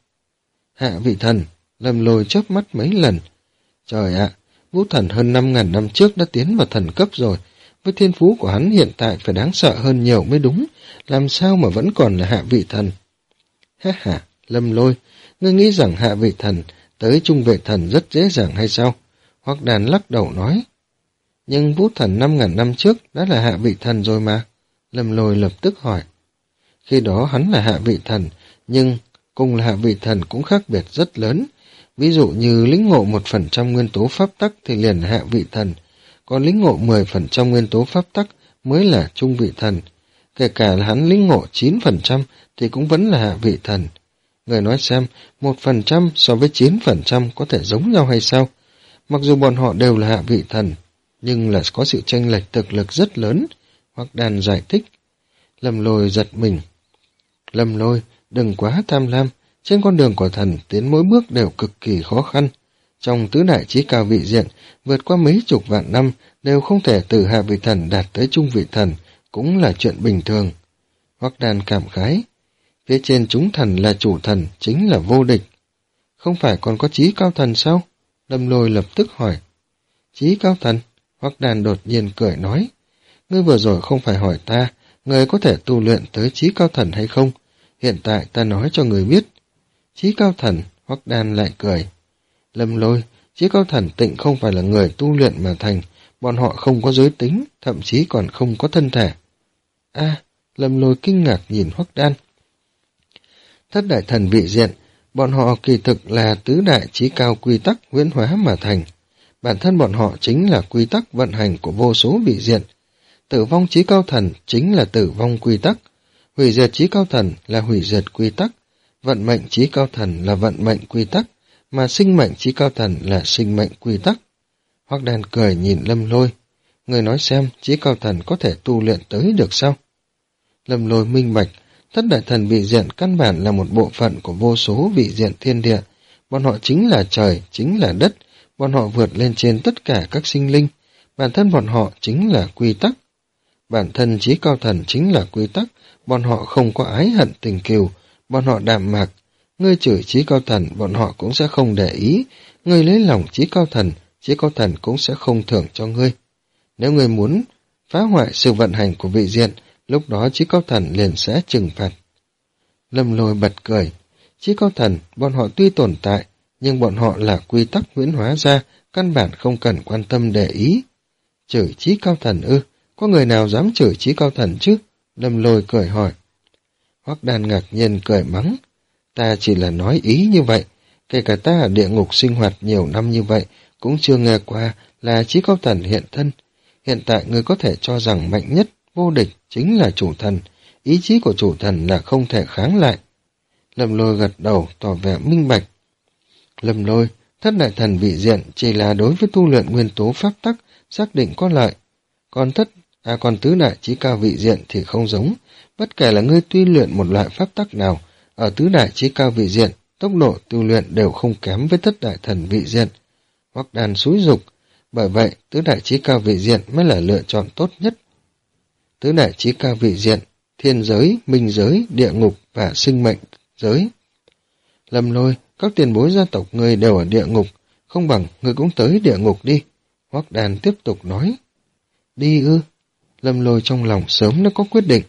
Hạ vị thần? Lâm Lôi chớp mắt mấy lần. Trời ạ, Vũ Thần hơn năm ngàn năm trước đã tiến vào thần cấp rồi, với thiên phú của hắn hiện tại phải đáng sợ hơn nhiều mới đúng, làm sao mà vẫn còn là hạ vị thần? Ha ha, Lâm Lôi, ngươi nghĩ rằng hạ vị thần tới trung vị thần rất dễ dàng hay sao? Hoắc Đan lắc đầu nói. Nhưng Vũ Thần năm ngàn năm trước đã là hạ vị thần rồi mà. Lâm Lôi lập tức hỏi. Khi đó hắn là hạ vị thần, nhưng cùng là hạ vị thần cũng khác biệt rất lớn. Ví dụ như lĩnh ngộ một phần trăm nguyên tố pháp tắc thì liền là hạ vị thần, còn lĩnh ngộ mười phần trăm nguyên tố pháp tắc mới là trung vị thần. Kể cả là hắn lĩnh ngộ chín phần trăm thì cũng vẫn là hạ vị thần. Người nói xem, một phần trăm so với chín phần trăm có thể giống nhau hay sao? Mặc dù bọn họ đều là hạ vị thần, nhưng là có sự chênh lệch thực lực rất lớn. Hoắc Đan giải thích. Lâm Lôi giật mình. Lâm Lôi, đừng quá tham lam. Trên con đường của thần, tiến mỗi bước đều cực kỳ khó khăn. Trong tứ đại chí cao vị diện, vượt qua mấy chục vạn năm, đều không thể từ hạ vị thần đạt tới trung vị thần, cũng là chuyện bình thường. Hoắc Đan cảm khái. Phía trên chúng thần là chủ thần, chính là vô địch. Không phải còn có chí cao thần sao? Lâm Lôi lập tức hỏi. Chí cao thần? Hoắc Đan đột nhiên cười nói. Ngươi vừa rồi không phải hỏi ta, ngươi có thể tu luyện tới chí cao thần hay không? Hiện tại ta nói cho ngươi biết. Chí cao thần? Hoắc Đan lại cười. Lâm Lôi, chí cao thần tịnh không phải là người tu luyện mà thành, bọn họ không có giới tính, thậm chí còn không có thân thể. A, à, Lâm Lôi kinh ngạc nhìn Hoắc Đan. Thất đại thần vị diện, bọn họ kỳ thực là tứ đại chí cao quy tắc huyễn hóa mà thành. Bản thân bọn họ chính là quy tắc vận hành của vô số vị diện. Tử vong chí cao thần chính là tử vong quy tắc. Hủy diệt chí cao thần là hủy diệt quy tắc. Vận mệnh chí cao thần là vận mệnh quy tắc. Mà sinh mệnh chí cao thần là sinh mệnh quy tắc. Hoắc Đan cười nhìn Lâm Lôi. Người nói xem chí cao thần có thể tu luyện tới được sao? Lâm Lôi minh bạch. Thất đại thần vị diện căn bản là một bộ phận của vô số vị diện thiên địa. Bọn họ chính là trời, chính là đất. Bọn họ vượt lên trên tất cả các sinh linh. Bản thân bọn họ chính là quy tắc. Bản thân chí cao thần chính là quy tắc. Bọn họ không có ái hận tình kiều. Bọn họ đạm mạc. Ngươi chửi chí cao thần, bọn họ cũng sẽ không để ý. Ngươi lấy lòng chí cao thần, chí cao thần cũng sẽ không thưởng cho ngươi. Nếu ngươi muốn phá hoại sự vận hành của vị diện, lúc đó Chí Cao Thần liền sẽ trừng phạt. Lâm Lôi bật cười. Chí Cao Thần, bọn họ tuy tồn tại, nhưng bọn họ là quy tắc huyễn hóa ra, căn bản không cần quan tâm để ý. Chửi Chí Cao Thần ư? Có người nào dám chửi Chí Cao Thần chứ? Lâm Lôi cười hỏi. Hoắc Đan ngạc nhiên cười mắng. Ta chỉ là nói ý như vậy, kể cả ta ở địa ngục sinh hoạt nhiều năm như vậy, cũng chưa nghe qua là Chí Cao Thần hiện thân. Hiện tại ngươi có thể cho rằng mạnh nhất, vô địch chính là chủ thần, ý chí của chủ thần là không thể kháng lại. Lâm Lôi gật đầu tỏ vẻ minh bạch. Lâm Lôi, thất đại thần vị diện chỉ là đối với tu luyện nguyên tố pháp tắc xác định có lợi, còn thất à còn tứ đại chí cao vị diện thì không giống. Bất kể là ngươi tuy luyện một loại pháp tắc nào, ở tứ đại chí cao vị diện, tốc độ tu luyện đều không kém với thất đại thần vị diện. Hoắc Đan xúi dục, bởi vậy tứ đại chí cao vị diện mới là lựa chọn tốt nhất. Tứ đại chí cao vị diện, thiên giới, minh giới, địa ngục và sinh mệnh giới. Lâm Lôi, các tiền bối gia tộc ngươi đều ở địa ngục, không bằng ngươi cũng tới địa ngục đi. Hoắc Đan tiếp tục nói. Đi ư? Lâm Lôi trong lòng sớm đã có quyết định.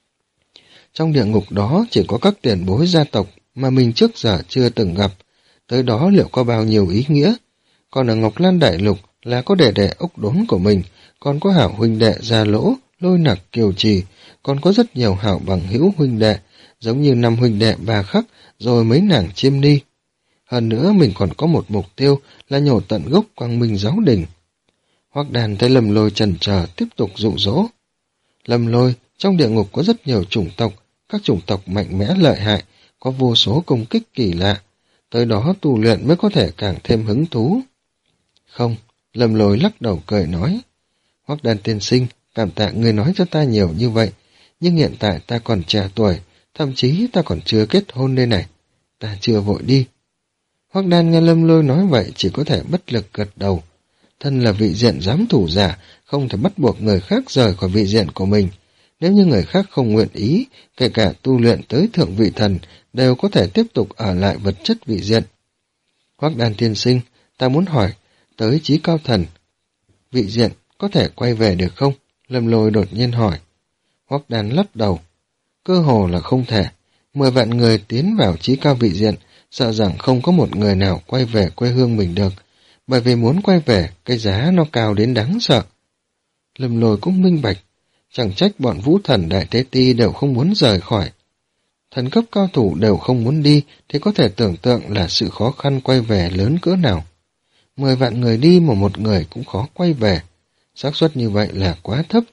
Trong địa ngục đó chỉ có các tiền bối gia tộc mà mình trước giờ chưa từng gặp, tới đó liệu có bao nhiêu ý nghĩa. Còn ở Ngọc Lan Đại Lục là có đệ đệ ốc đốn của mình, còn có hảo huynh đệ Gia Lỗ, Lôi Nặc, Kiều Trì, còn có rất nhiều hảo bằng hữu huynh đệ, giống như năm huynh đệ Bà Khắc, rồi mấy nàng Chiêm Ni. Hơn nữa mình còn có một mục tiêu là nhổ tận gốc Quang Minh Giáo Đình. Hoắc Đan thấy Lâm Lôi chần chờ tiếp tục dụ dỗ. Lâm Lôi, trong địa ngục có rất nhiều chủng tộc, các chủng tộc mạnh mẽ lợi hại, có vô số công kích kỳ lạ, tới đó tu luyện mới có thể càng thêm hứng thú. Không, Lâm Lôi lắc đầu cười nói. Hoắc Đan tiên sinh, cảm tạ người nói cho ta nhiều như vậy, nhưng hiện tại ta còn trẻ tuổi, thậm chí ta còn chưa kết hôn đây này, ta chưa vội đi. Hoắc Đan nghe Lâm Lôi nói vậy chỉ có thể bất lực gật đầu. Thân là vị diện giám thủ giả, không thể bắt buộc người khác rời khỏi vị diện của mình. Nếu như người khác không nguyện ý, kể cả tu luyện tới thượng vị thần, đều có thể tiếp tục ở lại vật chất vị diện. Hoắc Đan tiên sinh, ta muốn hỏi, tới chí cao thần, vị diện có thể quay về được không? Lâm Lôi đột nhiên hỏi. Hoắc Đan lắc đầu. Cơ hồ là không thể. Mười vạn người tiến vào chí cao vị diện, sợ rằng không có một người nào quay về quê hương mình được, bởi vì muốn quay về, cái giá nó cao đến đáng sợ. Lâm Lôi cũng minh bạch, chẳng trách bọn vũ thần đại tế ti đều không muốn rời khỏi. Thần cấp cao thủ đều không muốn đi, thì có thể tưởng tượng là sự khó khăn quay về lớn cỡ nào. Mười vạn người đi mà một người cũng khó quay về, xác suất như vậy là quá thấp.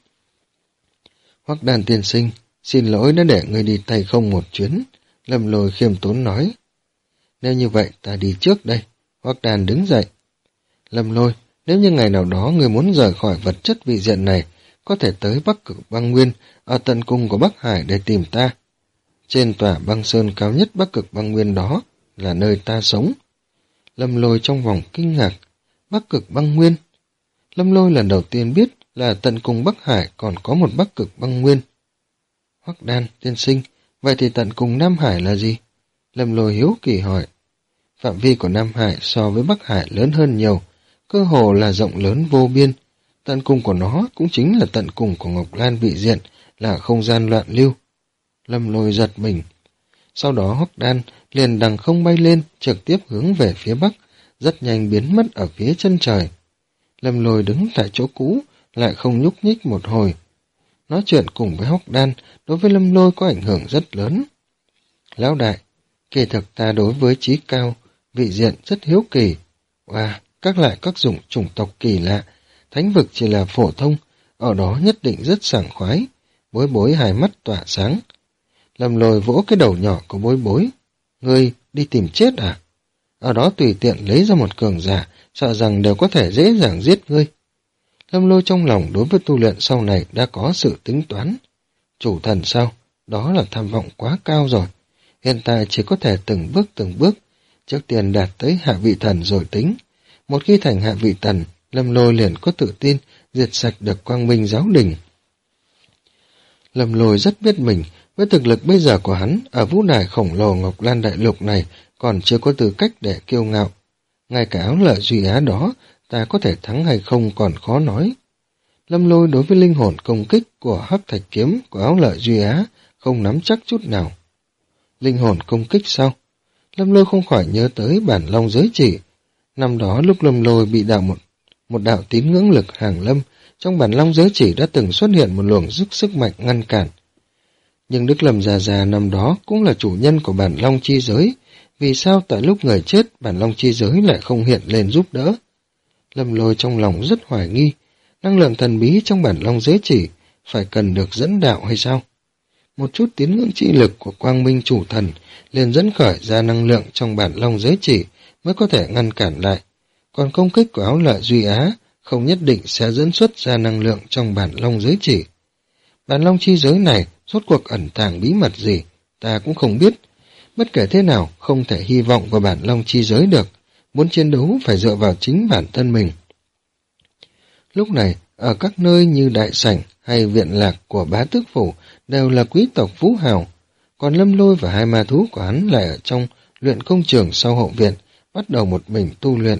Hoắc Đan tiên sinh, xin lỗi đã để người đi tay không một chuyến, Lâm Lôi khiêm tốn nói. Nếu như vậy ta đi trước đây. Hoắc Đan đứng dậy. Lâm Lôi, nếu như ngày nào đó người muốn rời khỏi vật chất vị diện này, có thể tới Bắc Cực Băng Nguyên, ở tận cùng của Bắc Hải để tìm ta. Trên tòa băng sơn cao nhất Bắc Cực Băng Nguyên đó là nơi ta sống. Lâm Lôi trong vòng kinh ngạc. Bắc Cực Băng Nguyên. Lâm Lôi lần đầu tiên biết là tận cùng Bắc Hải còn có một Bắc Cực Băng Nguyên. Hoắc Đan tiên sinh, vậy thì tận cùng Nam Hải là gì? Lâm Lôi hiếu kỳ hỏi. Phạm vi của Nam Hải so với Bắc Hải lớn hơn nhiều, cơ hồ là rộng lớn vô biên. Tận cùng của nó cũng chính là tận cùng của Ngọc Lan vị diện, là không gian loạn lưu. Lâm Lôi giật mình. Sau đó Hoắc Đan liền đằng không bay lên, trực tiếp hướng về phía Bắc, rất nhanh biến mất ở phía chân trời. Lâm Lôi đứng tại chỗ cũ, lại không nhúc nhích một hồi. Nói chuyện cùng với Hoắc Đan đối với Lâm Lôi có ảnh hưởng rất lớn. Lão đại, kỳ thực ta đối với chí cao vị diện rất hiếu kỳ. Wow, các loại các chủng chủng tộc kỳ lạ, thánh vực chỉ là phổ thông, ở đó nhất định rất sảng khoái. Bối Bối hai mắt tỏa sáng. Lâm Lôi vỗ cái đầu nhỏ của Bối Bối. Ngươi đi tìm chết à? Ở đó tùy tiện lấy ra một cường giả, sợ rằng đều có thể dễ dàng giết ngươi. Lâm Lôi trong lòng đối với tu luyện sau này đã có sự tính toán. Chủ thần sao? Đó là tham vọng quá cao rồi. Hiện tại chỉ có thể từng bước từng bước, trước tiên đạt tới hạ vị thần rồi tính. Một khi thành hạ vị thần, Lâm Lôi liền có tự tin diệt sạch được Quang Minh Giáo Đình. Lâm Lôi rất biết mình, với thực lực bây giờ của hắn, ở vũ đài khổng lồ Ngọc Lan Đại Lục này còn chưa có tư cách để kiêu ngạo. Ngay cả áo lợi Duy Á đó, ta có thể thắng hay không còn khó nói. Lâm Lôi đối với linh hồn công kích của hắc thạch kiếm của Áo Lợi Duy Á không nắm chắc chút nào. Linh hồn công kích sao? Lâm Lôi không khỏi nhớ tới bản long giới chỉ. Năm đó lúc Lâm Lôi bị đạo một, một đạo tín ngưỡng lực hàng lâm, trong bản long giới chỉ đã từng xuất hiện một luồng sức sức mạnh ngăn cản. Nhưng Đức Lâm già già năm đó cũng là chủ nhân của bản long chi giới, vì sao tại lúc người chết bản long chi giới lại không hiện lên giúp đỡ? Lâm Lôi trong lòng rất hoài nghi, năng lượng thần bí trong bản long giới chỉ phải cần được dẫn đạo hay sao? Một chút tín ngưỡng chi lực của quang minh chủ thần liền dẫn khởi ra năng lượng trong bản long giới chỉ mới có thể ngăn cản lại, còn công kích của Áo Lợi Duy Á không nhất định sẽ dẫn xuất ra năng lượng trong bản long giới chỉ. Bản long chi giới này rốt cuộc ẩn tàng bí mật gì, ta cũng không biết. Bất kể thế nào, không thể hy vọng vào bản long chi giới được, muốn chiến đấu phải dựa vào chính bản thân mình. Lúc này, ở các nơi như đại sảnh hay viện lạc của bá tước phủ đều là quý tộc phú hào, còn Lâm Lôi và hai ma thú của hắn lại ở trong luyện công trường sau hậu viện, bắt đầu một mình tu luyện.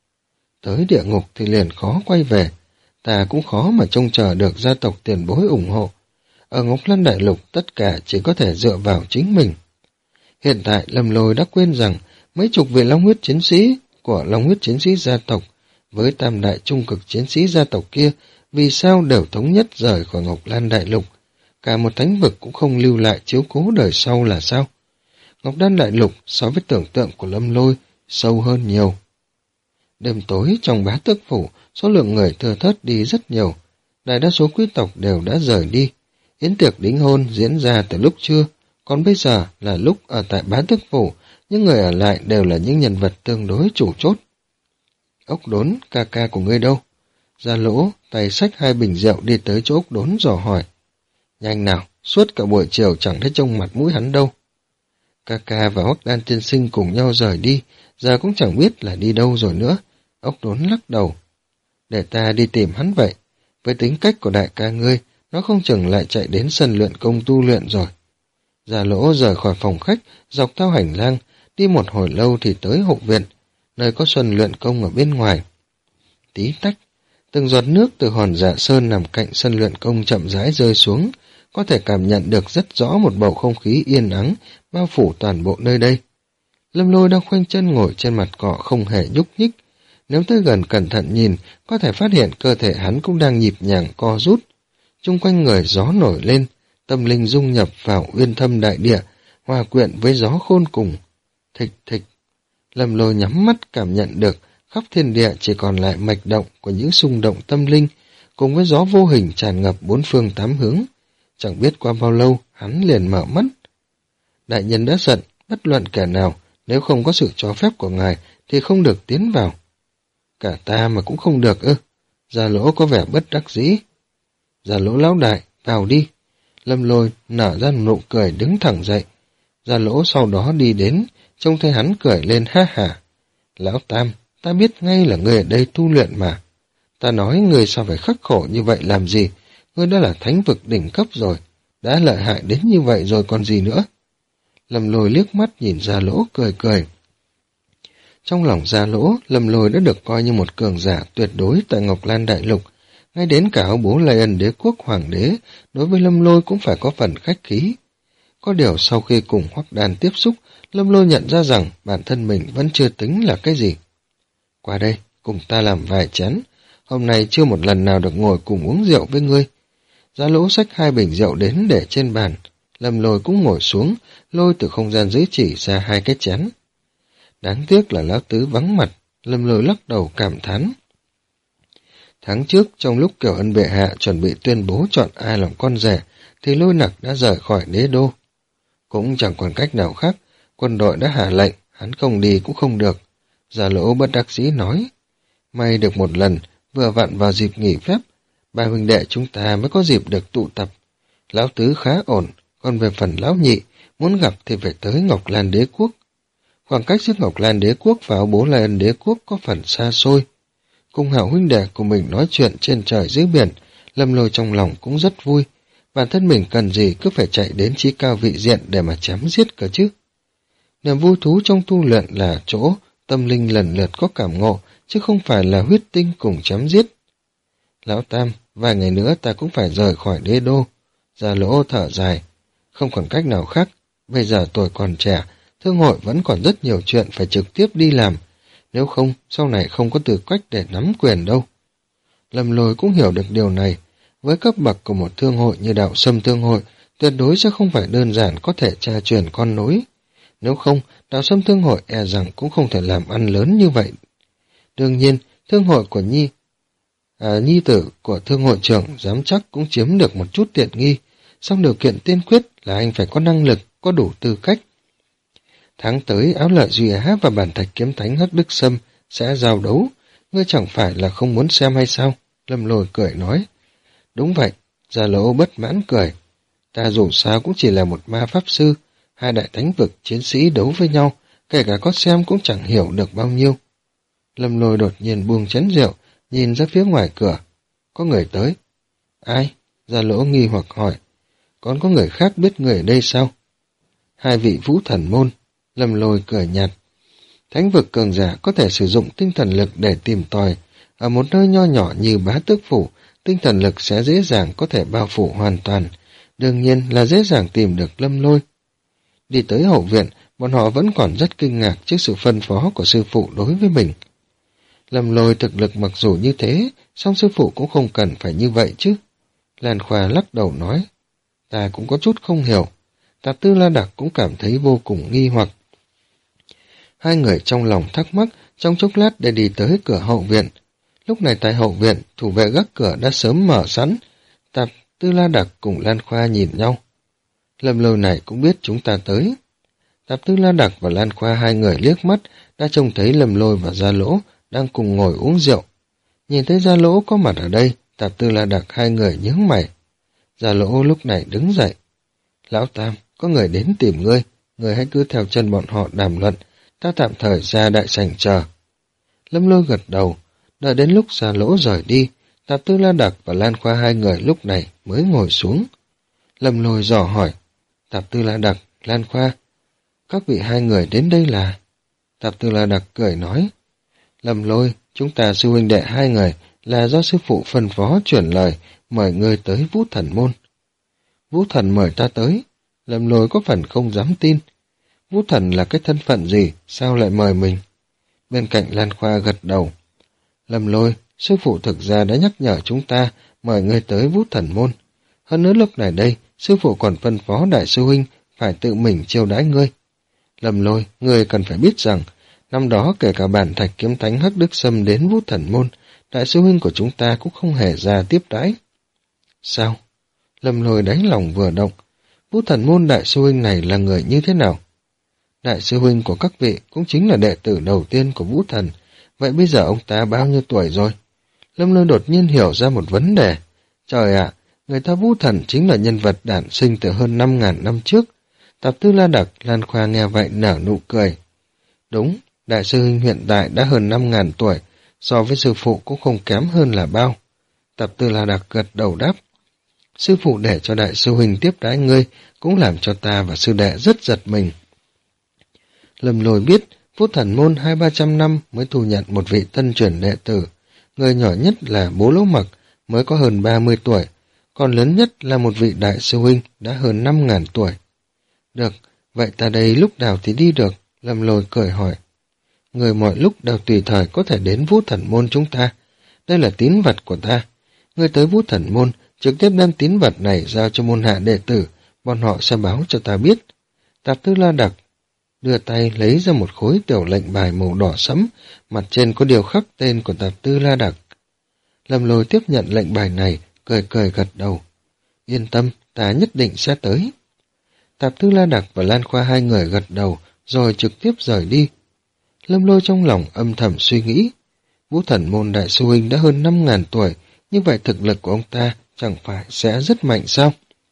Tới địa ngục thì liền khó quay về, ta cũng khó mà trông chờ được gia tộc tiền bối ủng hộ. Ở Ngọc Lân Đại Lục tất cả chỉ có thể dựa vào chính mình. Hiện tại Lâm Lôi đã quên rằng mấy chục vị long huyết chiến sĩ của long huyết chiến sĩ gia tộc với tam đại trung cực chiến sĩ gia tộc kia vì sao đều thống nhất rời khỏi Ngọc Lan Đại Lục. Cả một thánh vực cũng không lưu lại chiếu cố đời sau là sao? Ngọc Lan Đại Lục so với tưởng tượng của Lâm Lôi sâu hơn nhiều. Đêm tối trong bá tước phủ, số lượng người thưa thớt đi rất nhiều. Đại đa số quý tộc đều đã rời đi. Yến tiệc đính hôn diễn ra từ lúc trưa, còn bây giờ là lúc ở tại bá tước phủ, những người ở lại đều là những nhân vật tương đối chủ chốt. Ốc Đốn, ca ca của ngươi đâu? Gia Lỗ tay xách hai bình rượu đi tới chỗ Ốc Đốn dò hỏi. Nhanh nào, suốt cả buổi chiều chẳng thấy trông mặt mũi hắn đâu. Ca ca và Hoắc Đan tiên sinh cùng nhau rời đi, giờ cũng chẳng biết là đi đâu rồi nữa. Ốc Đốn lắc đầu. Để ta đi tìm hắn vậy. Với tính cách của đại ca ngươi, nó không chừng lại chạy đến sân luyện công tu luyện rồi. Gia Lỗ rời khỏi phòng khách, dọc theo hành lang, đi một hồi lâu thì tới hộ viện, nơi có Xuân luyện công ở bên ngoài. Tí tách, từng giọt nước từ hòn dạ sơn nằm cạnh sân luyện công chậm rãi rơi xuống, có thể cảm nhận được rất rõ một bầu không khí yên ắng bao phủ toàn bộ nơi đây. Lâm Lôi đang khoanh chân ngồi trên mặt cỏ không hề nhúc nhích. Nếu tới gần cẩn thận nhìn, có thể phát hiện cơ thể hắn cũng đang nhịp nhàng co rút. Chung quanh người gió nổi lên, tâm linh dung nhập vào uyên thâm đại địa, hòa quyện với gió khôn cùng. Thịch thịch, Lâm Lôi nhắm mắt cảm nhận được khắp thiên địa chỉ còn lại mạch động của những xung động tâm linh, cùng với gió vô hình tràn ngập bốn phương tám hướng. Chẳng biết qua bao lâu, hắn liền mở mắt. Đại nhân đã giận, bất luận kẻ nào, nếu không có sự cho phép của ngài, thì không được tiến vào. Cả ta mà cũng không được ư? Gia Lỗ có vẻ bất đắc dĩ. Gia Lỗ lão đại, vào đi. Lâm Lôi nở ra nụ cười đứng thẳng dậy. Gia Lỗ sau đó đi đến, trông thấy hắn cười lên ha hả. Lão Tam, ta biết ngay là người ở đây tu luyện mà. Ta nói người sao phải khắc khổ như vậy làm gì? Ngươi đã là thánh vực đỉnh cấp rồi, đã lợi hại đến như vậy rồi còn gì nữa. Lâm Lôi liếc mắt nhìn Gia Lỗ cười cười. Trong lòng Gia Lỗ, Lâm Lôi đã được coi như một cường giả tuyệt đối tại Ngọc Lan Đại Lục. Ngay đến cả ông bố Lai Ân đế quốc hoàng đế, đối với Lâm Lôi cũng phải có phần khách khí. Có điều sau khi cùng Hoắc Đan tiếp xúc, Lâm Lôi nhận ra rằng bản thân mình vẫn chưa tính là cái gì. Qua đây, cùng ta làm vài chén. Hôm nay chưa một lần nào được ngồi cùng uống rượu với ngươi. Gia Lỗ xách hai bình rượu đến để trên bàn. Lâm Lôi cũng ngồi xuống, lôi từ không gian dưới chỉ ra hai cái chén. Đáng tiếc là lão tứ vắng mặt, Lâm Lôi lắc đầu cảm thán. Tháng trước, trong lúc Kiều Ân bệ hạ chuẩn bị tuyên bố chọn ai làm con rể, thì Lôi Nặc đã rời khỏi đế đô. Cũng chẳng còn cách nào khác, quân đội đã hạ lệnh, hắn không đi cũng không được. Gia Lỗ bất đắc dĩ nói, may được một lần, vừa vặn vào dịp nghỉ phép, ba huynh đệ chúng ta mới có dịp được tụ tập. Lão tứ khá ổn, còn về phần lão nhị, muốn gặp thì phải tới Ngọc Lan đế quốc. Khoảng cách giữa Ngọc Lan đế quốc và Áo Bố Lai Ân đế quốc có phần xa xôi. Cùng hảo huynh đệ của mình nói chuyện trên trời dưới biển, Lâm Lôi trong lòng cũng rất vui. Bản thân mình cần gì cứ phải chạy đến chí cao vị diện để mà chém giết cơ chứ. Niềm vui thú trong tu luyện là chỗ tâm linh lần lượt có cảm ngộ, chứ không phải là huyết tinh cùng chém giết. Lão Tam, vài ngày nữa ta cũng phải rời khỏi đế đô. Gia Lỗ thở dài, không còn cách nào khác, bây giờ tuổi còn trẻ, thương hội vẫn còn rất nhiều chuyện phải trực tiếp đi làm, nếu không sau này không có tư cách để nắm quyền đâu. Lâm Lôi cũng hiểu được điều này, với cấp bậc của một thương hội như Đạo Sâm Thương hội, tuyệt đối sẽ không phải đơn giản có thể tra truyền con nối. Nếu không, Đạo Sâm Thương hội e rằng cũng không thể làm ăn lớn như vậy. Đương nhiên, thương hội của Nhi, à, Nhi tử của thương hội trưởng dám chắc cũng chiếm được một chút tiện nghi, song điều kiện tiên quyết là anh phải có năng lực, có đủ tư cách. Tháng tới Áo Lợi Duy Á và Bản Thạch Kiếm Thánh Hắc Đức Sâm sẽ giao đấu, ngươi chẳng phải là không muốn xem hay sao? Lâm Lôi cười nói. Đúng vậy, Gia Lỗ bất mãn cười. Ta dù sao cũng chỉ là một ma pháp sư, hai đại thánh vực chiến sĩ đấu với nhau, kể cả có xem cũng chẳng hiểu được bao nhiêu. Lâm Lôi đột nhiên buông chén rượu, nhìn ra phía ngoài cửa. Có người tới. Ai? Gia Lỗ nghi hoặc hỏi. Còn có người khác biết người ở đây sao? Hai vị vũ thần môn. Lâm Lôi cười nhạt. Thánh vực cường giả có thể sử dụng tinh thần lực để tìm tòi. Ở một nơi nho nhỏ như Bá Tước Phủ, tinh thần lực sẽ dễ dàng có thể bao phủ hoàn toàn. Đương nhiên là dễ dàng tìm được Lâm Lôi. Đi tới hậu viện, bọn họ vẫn còn rất kinh ngạc trước sự phân phó của sư phụ đối với mình. Lâm Lôi thực lực mặc dù như thế, song sư phụ cũng không cần phải như vậy chứ. Lan Khoa lắc đầu nói, ta cũng có chút không hiểu. Tạp Tư La Đặc cũng cảm thấy vô cùng nghi hoặc. Hai người trong lòng thắc mắc, trong chốc lát để đi tới cửa hậu viện. Lúc này tại hậu viện, thủ vệ gác cửa đã sớm mở sẵn. Tạp Tư La Đặc cùng Lan Khoa nhìn nhau. Lâm Lôi này cũng biết chúng ta tới. Tạp Tư La Đặc và Lan Khoa hai người liếc mắt, đã trông thấy Lâm Lôi và Gia Lỗ đang cùng ngồi uống rượu. Nhìn thấy Gia Lỗ có mặt ở đây, Tạp Tư La Đặc hai người nhướng mày. Gia Lỗ lúc này đứng dậy. Lão Tam, có người đến tìm ngươi, ngươi hãy cứ theo chân bọn họ đàm luận, ta tạm thời ra đại sảnh chờ. Lâm Lôi gật đầu, đợi đến lúc Gia Lỗ rời đi, Tạp Tư La Đặc và Lan Khoa hai người lúc này mới ngồi xuống. Lâm Lôi dò hỏi, Tạp Tư La Đặc, Lan Khoa, các vị hai người đến đây là... Tạp Tư La Đặc cười nói, Lâm Lôi, chúng ta sư huynh đệ hai người là do sư phụ phân phó chuyển lời, mời ngươi tới Vũ Thần Môn. Vũ Thần mời ta tới, Lâm Lôi có phần không dám tin. Vũ Thần là cái thân phận gì, sao lại mời mình? Bên cạnh Lan Khoa gật đầu. Lâm Lôi, sư phụ thực ra đã nhắc nhở chúng ta mời ngươi tới Vũ Thần Môn. Hơn nữa lúc này đây, sư phụ còn phân phó đại sư huynh phải tự mình chiêu đãi ngươi. Lâm Lôi, ngươi cần phải biết rằng, năm đó kể cả Bản Thạch Kiếm Thánh Hắc Đức Sâm đến Vũ Thần Môn, đại sư huynh của chúng ta cũng không hề ra tiếp đãi. Sao? Lâm Lôi đánh lòng vừa động. Vũ Thần Môn đại sư huynh này là người như thế nào? Đại sư huynh của các vị cũng chính là đệ tử đầu tiên của Vũ Thần. Vậy bây giờ ông ta bao nhiêu tuổi rồi? Lâm Lôi đột nhiên hiểu ra một vấn đề. Trời ạ, người ta Vũ Thần chính là nhân vật đản sinh từ hơn năm ngàn năm trước. Tạp Tư La Đặc, Lan Khoa nghe vậy nở nụ cười. Đúng, đại sư huynh hiện tại đã hơn năm ngàn tuổi, so với sư phụ cũng không kém hơn là bao. Tạp Tư La Đặc gật đầu đáp. Sư phụ để cho đại sư huynh tiếp đãi ngươi cũng làm cho ta và sư đệ rất giật mình. Lâm Lôi biết Vũ Thần Môn hai ba trăm năm mới thu nhận một vị tân truyền đệ tử. Người nhỏ nhất là Bố Lỗ Mặc mới có hơn ba mươi tuổi, còn lớn nhất là một vị đại sư huynh đã hơn năm ngàn tuổi. Được, vậy ta đây lúc nào thì đi được? Lâm Lôi cười hỏi. Người mọi lúc đều tùy thời có thể đến Vũ Thần Môn chúng ta. Đây là tín vật của ta. Người tới Vũ Thần Môn trực tiếp đem tín vật này giao cho môn hạ đệ tử, bọn họ sẽ báo cho ta biết. Tạp Tư La Đặc đưa tay lấy ra một khối tiểu lệnh bài màu đỏ sẫm, mặt trên có điều khắc tên của Tạp Tư La Đặc. Lâm Lôi tiếp nhận lệnh bài này, cười cười gật đầu. Yên tâm, ta nhất định sẽ tới. Tạp Tư La Đặc và Lan Khoa hai người gật đầu, rồi trực tiếp rời đi. Lâm Lôi trong lòng âm thầm suy nghĩ, Vũ Thần Môn đại sư huynh đã hơn năm ngàn tuổi, như vậy thực lực của ông ta chẳng phải sẽ rất mạnh sao?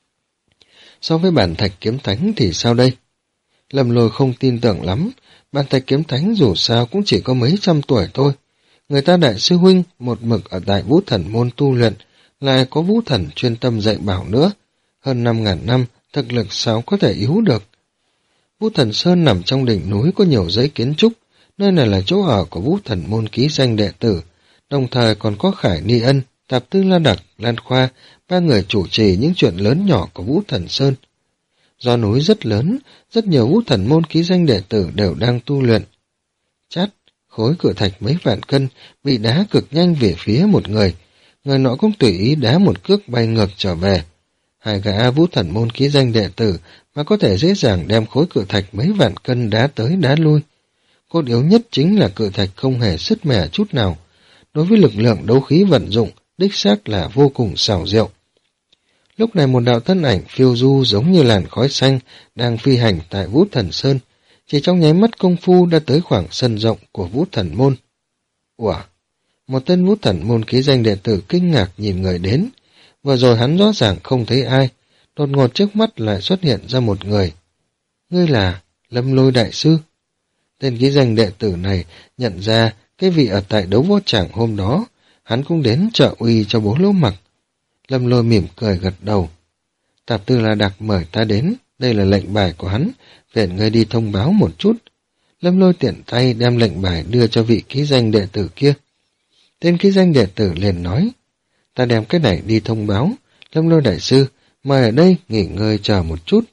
So với Bản Thạch Kiếm Thánh thì sao đây? Lâm Lôi không tin tưởng lắm, Bản Thạch Kiếm Thánh dù sao cũng chỉ có mấy trăm tuổi thôi. Người ta đại sư huynh một mực ở tại Vũ Thần Môn tu luyện, lại có Vũ Thần chuyên tâm dạy bảo nữa. Hơn năm ngàn năm, thực lực sao có thể yếu được? Vũ Thần Sơn nằm trong đỉnh núi có nhiều dãy kiến trúc, nơi này là chỗ ở của Vũ Thần Môn ký danh đệ tử, đồng thời còn có Khải Ni Ân, Tạp Tư La Đặc, Lan Khoa, ba người chủ trì những chuyện lớn nhỏ của Vũ Thần Sơn. Do núi rất lớn, rất nhiều Vũ Thần môn ký danh đệ tử đều đang tu luyện. Chát, khối cự thạch mấy vạn cân bị đá cực nhanh về phía một người, người nọ cũng tùy ý đá một cước bay ngược trở về. Hai gã Vũ Thần môn ký danh đệ tử mà có thể dễ dàng đem khối cự thạch mấy vạn cân đá tới đá lui. Cốt yếu nhất chính là cự thạch không hề sứt mẻ chút nào. Đối với lực lượng đấu khí vận dụng, đích xác là vô cùng xảo diệu. Lúc này một đạo thân ảnh phiêu du giống như làn khói xanh đang phi hành tại Vũ Thần Sơn, chỉ trong nháy mắt công phu đã tới khoảng sân rộng của Vũ Thần môn. Ủa? Một tên Vũ Thần môn ký danh đệ tử kinh ngạc nhìn người đến. Vừa rồi hắn rõ ràng không thấy ai, đột ngột trước mắt lại xuất hiện ra một người. Ngươi là Lâm Lôi đại sư. Tên ký danh đệ tử này nhận ra cái vị ở tại đấu võ tràng hôm đó, hắn cũng đến trợ uy cho bố Lỗ Mặc. Lâm Lôi mỉm cười gật đầu. Tạp Tư La Đặc mời ta đến, đây là lệnh bài của hắn, phiền ngươi đi thông báo một chút. Lâm Lôi tiện tay đem lệnh bài đưa cho vị ký danh đệ tử kia. Tên ký danh đệ tử liền nói, ta đem cái này đi thông báo, Lâm Lôi đại sư, mời ở đây nghỉ ngơi chờ một chút.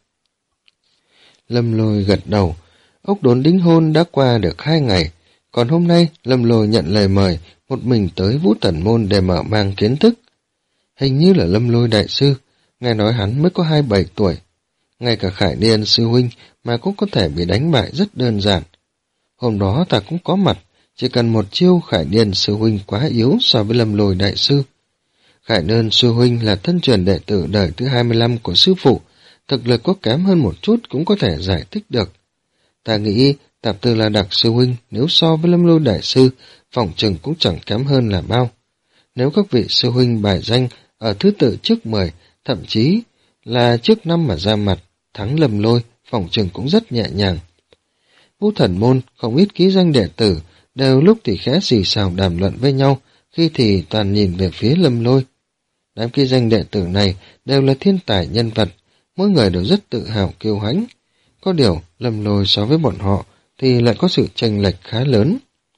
Lâm Lôi gật đầu, ốc đốn đính hôn đã qua được hai ngày, còn hôm nay Lâm Lôi nhận lời mời một mình tới Vũ Thần môn để mở mang kiến thức. Hình như là Lâm Lôi đại sư, nghe nói hắn mới có hai mươi bảy tuổi. Ngay cả Khải Niên sư huynh mà cũng có thể bị đánh bại rất đơn giản. Hôm đó ta cũng có mặt, chỉ cần một chiêu Khải Niên sư huynh quá yếu so với Lâm Lôi đại sư. Khải Niên sư huynh là thân truyền đệ tử đời thứ hai mươi lăm của sư phụ, thực lực có kém hơn một chút cũng có thể giải thích được. Ta nghĩ Tạp Tư La Đặc sư huynh nếu so với Lâm Lôi đại sư, phỏng chừng cũng chẳng kém hơn là bao. Nếu các vị sư huynh bài danh ở thứ tự trước mười, thậm chí là trước năm mà ra mặt, thắng Lâm Lôi, phỏng chừng cũng rất nhẹ nhàng. Vũ Thần môn không ít ký danh đệ tử, đều lúc thì khẽ xì xào đàm luận với nhau, khi thì toàn nhìn về phía Lâm Lôi. Đám ký danh đệ tử này đều là thiên tài nhân vật, mỗi người đều rất tự hào kiêu hãnh. Có điều, Lâm Lôi so với bọn họ thì lại có sự chênh lệch khá lớn.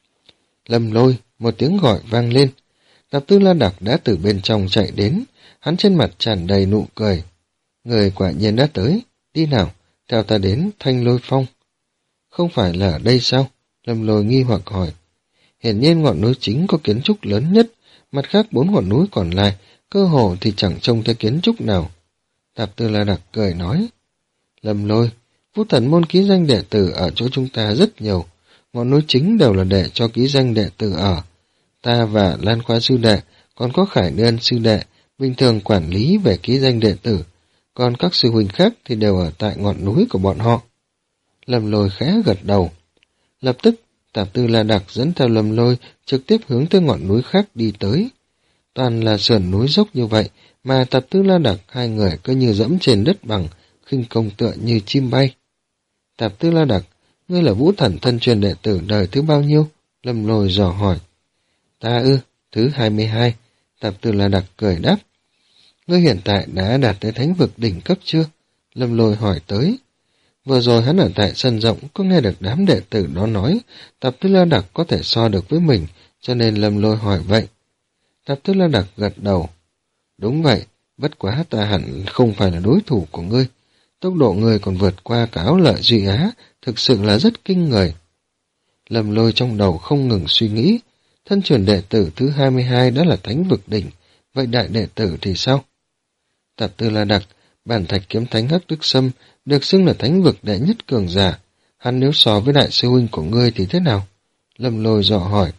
Lâm Lôi, một tiếng gọi vang lên. Tạp Tư La Đặc đã từ bên trong chạy đến, hắn trên mặt tràn đầy nụ cười. Người quả nhiên đã tới, đi nào, theo ta đến Thanh Lôi Phong. Không phải là ở đây sao? Lâm Lôi nghi hoặc hỏi. Hiển nhiên ngọn núi chính có kiến trúc lớn nhất, mặt khác bốn ngọn núi còn lại, cơ hồ thì chẳng trông thấy kiến trúc nào. Tạp Tư La Đặc cười nói. Lâm Lôi, Vũ Thần môn ký danh đệ tử ở chỗ chúng ta rất nhiều, ngọn núi chính đều là để cho ký danh đệ tử ở. Ta và Lan Khoa sư đệ, còn có Khải Niên sư đệ, bình thường quản lý về ký danh đệ tử, còn các sư huynh khác thì đều ở tại ngọn núi của bọn họ. Lâm Lôi khẽ gật đầu. Lập tức, Tạp Tư La Đặc dẫn theo Lâm Lôi trực tiếp hướng tới ngọn núi khác đi tới. Toàn là sườn núi dốc như vậy, mà Tạp Tư La Đặc hai người cứ như dẫm trên đất bằng, khinh công tựa như chim bay. Tạp Tư La Đặc, ngươi là Vũ Thần thân truyền đệ tử đời thứ bao nhiêu? Lâm Lôi dò hỏi. Ta ư, thứ hai mươi hai. Tạp Tư La Đặc cười đáp. Ngươi hiện tại đã đạt tới thánh vực đỉnh cấp chưa? Lâm Lôi hỏi tới. Vừa rồi hắn ở tại sân rộng có nghe được đám đệ tử đó nói Tạp Tư La Đặc có thể so được với mình, cho nên Lâm Lôi hỏi vậy. Tạp Tư La Đặc gật đầu. Đúng vậy, bất quá ta hẳn không phải là đối thủ của ngươi. Tốc độ ngươi còn vượt qua cả Áo Lợi Duy Á, thực sự là rất kinh người. Lâm Lôi trong đầu không ngừng suy nghĩ, thân truyền đệ tử thứ hai mươi hai đã là thánh vực đỉnh, vậy đại đệ tử thì sao? Tạp Tư La Đặc, bản thạch kiếm thánh Hắc Đức Sâm được xưng là thánh vực đệ nhất cường giả, hắn nếu so với đại sư huynh của ngươi thì thế nào? Lâm Lôi dò hỏi.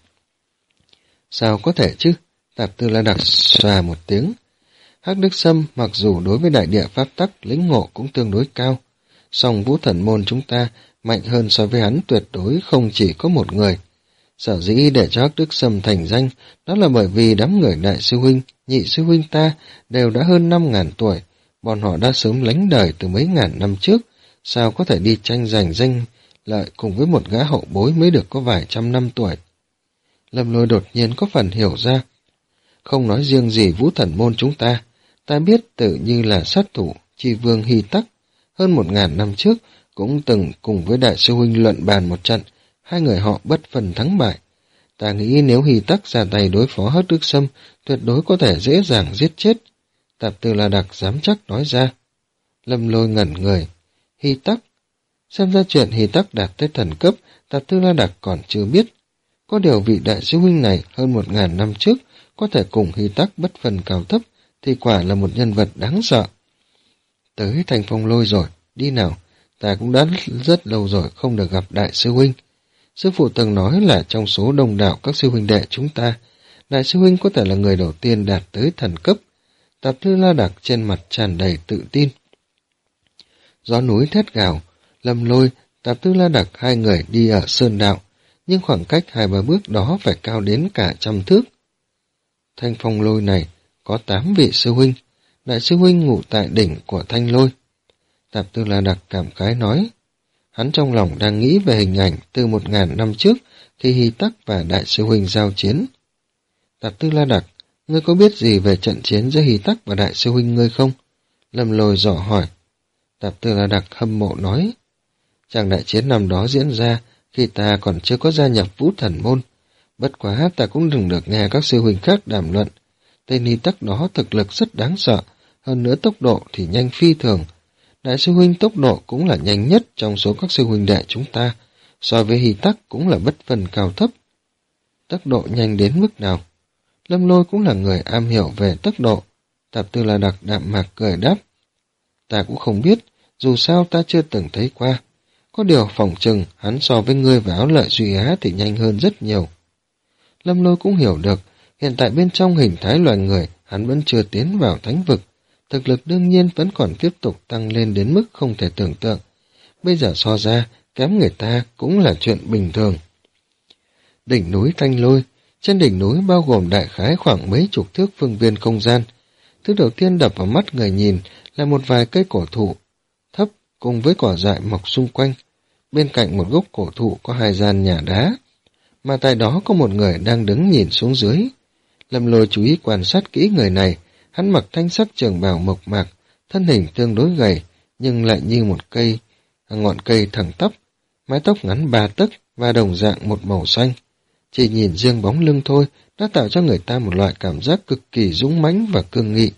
Sao có thể chứ? Tạp Tư La Đặc xòa một tiếng. Hắc Đức Sâm mặc dù đối với đại địa pháp tắc lĩnh ngộ cũng tương đối cao, song Vũ Thần môn chúng ta mạnh hơn so với hắn tuyệt đối không chỉ có một người. Sở dĩ để cho Hắc Đức Sâm thành danh, đó là bởi vì đám người đại sư huynh, nhị sư huynh ta đều đã hơn năm ngàn tuổi, bọn họ đã sớm lánh đời từ mấy ngàn năm trước, sao có thể đi tranh giành danh lợi cùng với một gã hậu bối mới được có vài trăm năm tuổi. Lâm Lôi đột nhiên có phần hiểu ra. Không nói riêng gì Vũ Thần môn chúng ta, ta biết tự như là sát thủ Chi Vương Hy Tắc, hơn một ngàn năm trước cũng từng cùng với đại sư huynh luận bàn một trận, hai người họ bất phần thắng bại. Ta nghĩ nếu Hy Tắc ra tay đối phó Hắc Đức Sâm, tuyệt đối có thể dễ dàng giết chết. Tạp Tư La Đặc dám chắc nói ra. Lâm Lôi ngẩn người. Hy Tắc? Xem ra chuyện Hy Tắc đạt tới thần cấp, Tạp Tư La Đặc còn chưa biết. Có điều vị đại sư huynh này hơn một ngàn năm trước có thể cùng Hy Tắc bất phân cao thấp, thì quả là một nhân vật đáng sợ. Tới Thanh Phong Lôi rồi, đi nào, ta cũng đã rất lâu rồi không được gặp đại sư huynh. Sư phụ từng nói là trong số đông đảo các sư huynh đệ chúng ta, đại sư huynh có thể là người đầu tiên đạt tới thần cấp. Tạp Tư La Đặc trên mặt tràn đầy tự tin. Gió núi thét gào, Lâm Lôi, Tạp Tư La Đặc hai người đi ở sơn đạo, nhưng khoảng cách hai ba bước đó phải cao đến cả trăm thước. Thanh Phong Lôi này có tám vị sư huynh, đại sư huynh ngủ tại đỉnh của Thanh Lôi. Tạp Tư La Đặc cảm khái nói, hắn trong lòng đang nghĩ về hình ảnh từ một ngàn năm trước khi Hy Tắc và đại sư huynh giao chiến. Tạp Tư La Đặc, ngươi có biết gì về trận chiến giữa Hy Tắc và đại sư huynh ngươi không? Lâm Lôi dò hỏi. Tạp Tư La Đặc hâm mộ nói, chàng đại chiến năm đó diễn ra khi ta còn chưa có gia nhập Vũ Thần Môn. Bất quá ta cũng đừng được nghe các sư huynh khác đàm luận. Tên Hy Tắc đó thực lực rất đáng sợ, hơn nữa tốc độ thì nhanh phi thường. Đại sư huynh tốc độ cũng là nhanh nhất trong số các sư huynh đệ chúng ta, so với Hy Tắc cũng là bất phân cao thấp. Tốc độ nhanh đến mức nào? Lâm Lôi cũng là người am hiểu về tốc độ. Tạp Tư La Đặc đạm mạc cười đáp, ta cũng không biết, dù sao ta chưa từng thấy qua. Có điều phỏng chừng hắn so với ngươi và Áo Lợi Duy Á thì nhanh hơn rất nhiều. Lâm Lôi cũng hiểu được, hiện tại bên trong hình thái loài người hắn vẫn chưa tiến vào thánh vực, thực lực đương nhiên vẫn còn tiếp tục tăng lên đến mức không thể tưởng tượng. Bây giờ so ra, kém người ta cũng là chuyện bình thường. Đỉnh núi Thanh Lôi, trên đỉnh núi bao gồm đại khái khoảng mấy chục thước phương viên không gian. Thứ đầu tiên đập vào mắt người nhìn là một vài cây cổ thụ thấp cùng với cỏ dại mọc xung quanh. Bên cạnh một gốc cổ thụ có hai gian nhà đá, mà tại đó có một người đang đứng nhìn xuống dưới. Lâm Lôi chú ý quan sát kỹ người này, hắn mặc thanh sắc trường bào mộc mạc, thân hình tương đối gầy, nhưng lại như một cây, ngọn cây thẳng tắp, mái tóc ngắn ba tấc và đồng dạng một màu xanh. Chỉ nhìn riêng bóng lưng thôi đã tạo cho người ta một loại cảm giác cực kỳ dũng mãnh và cương nghị.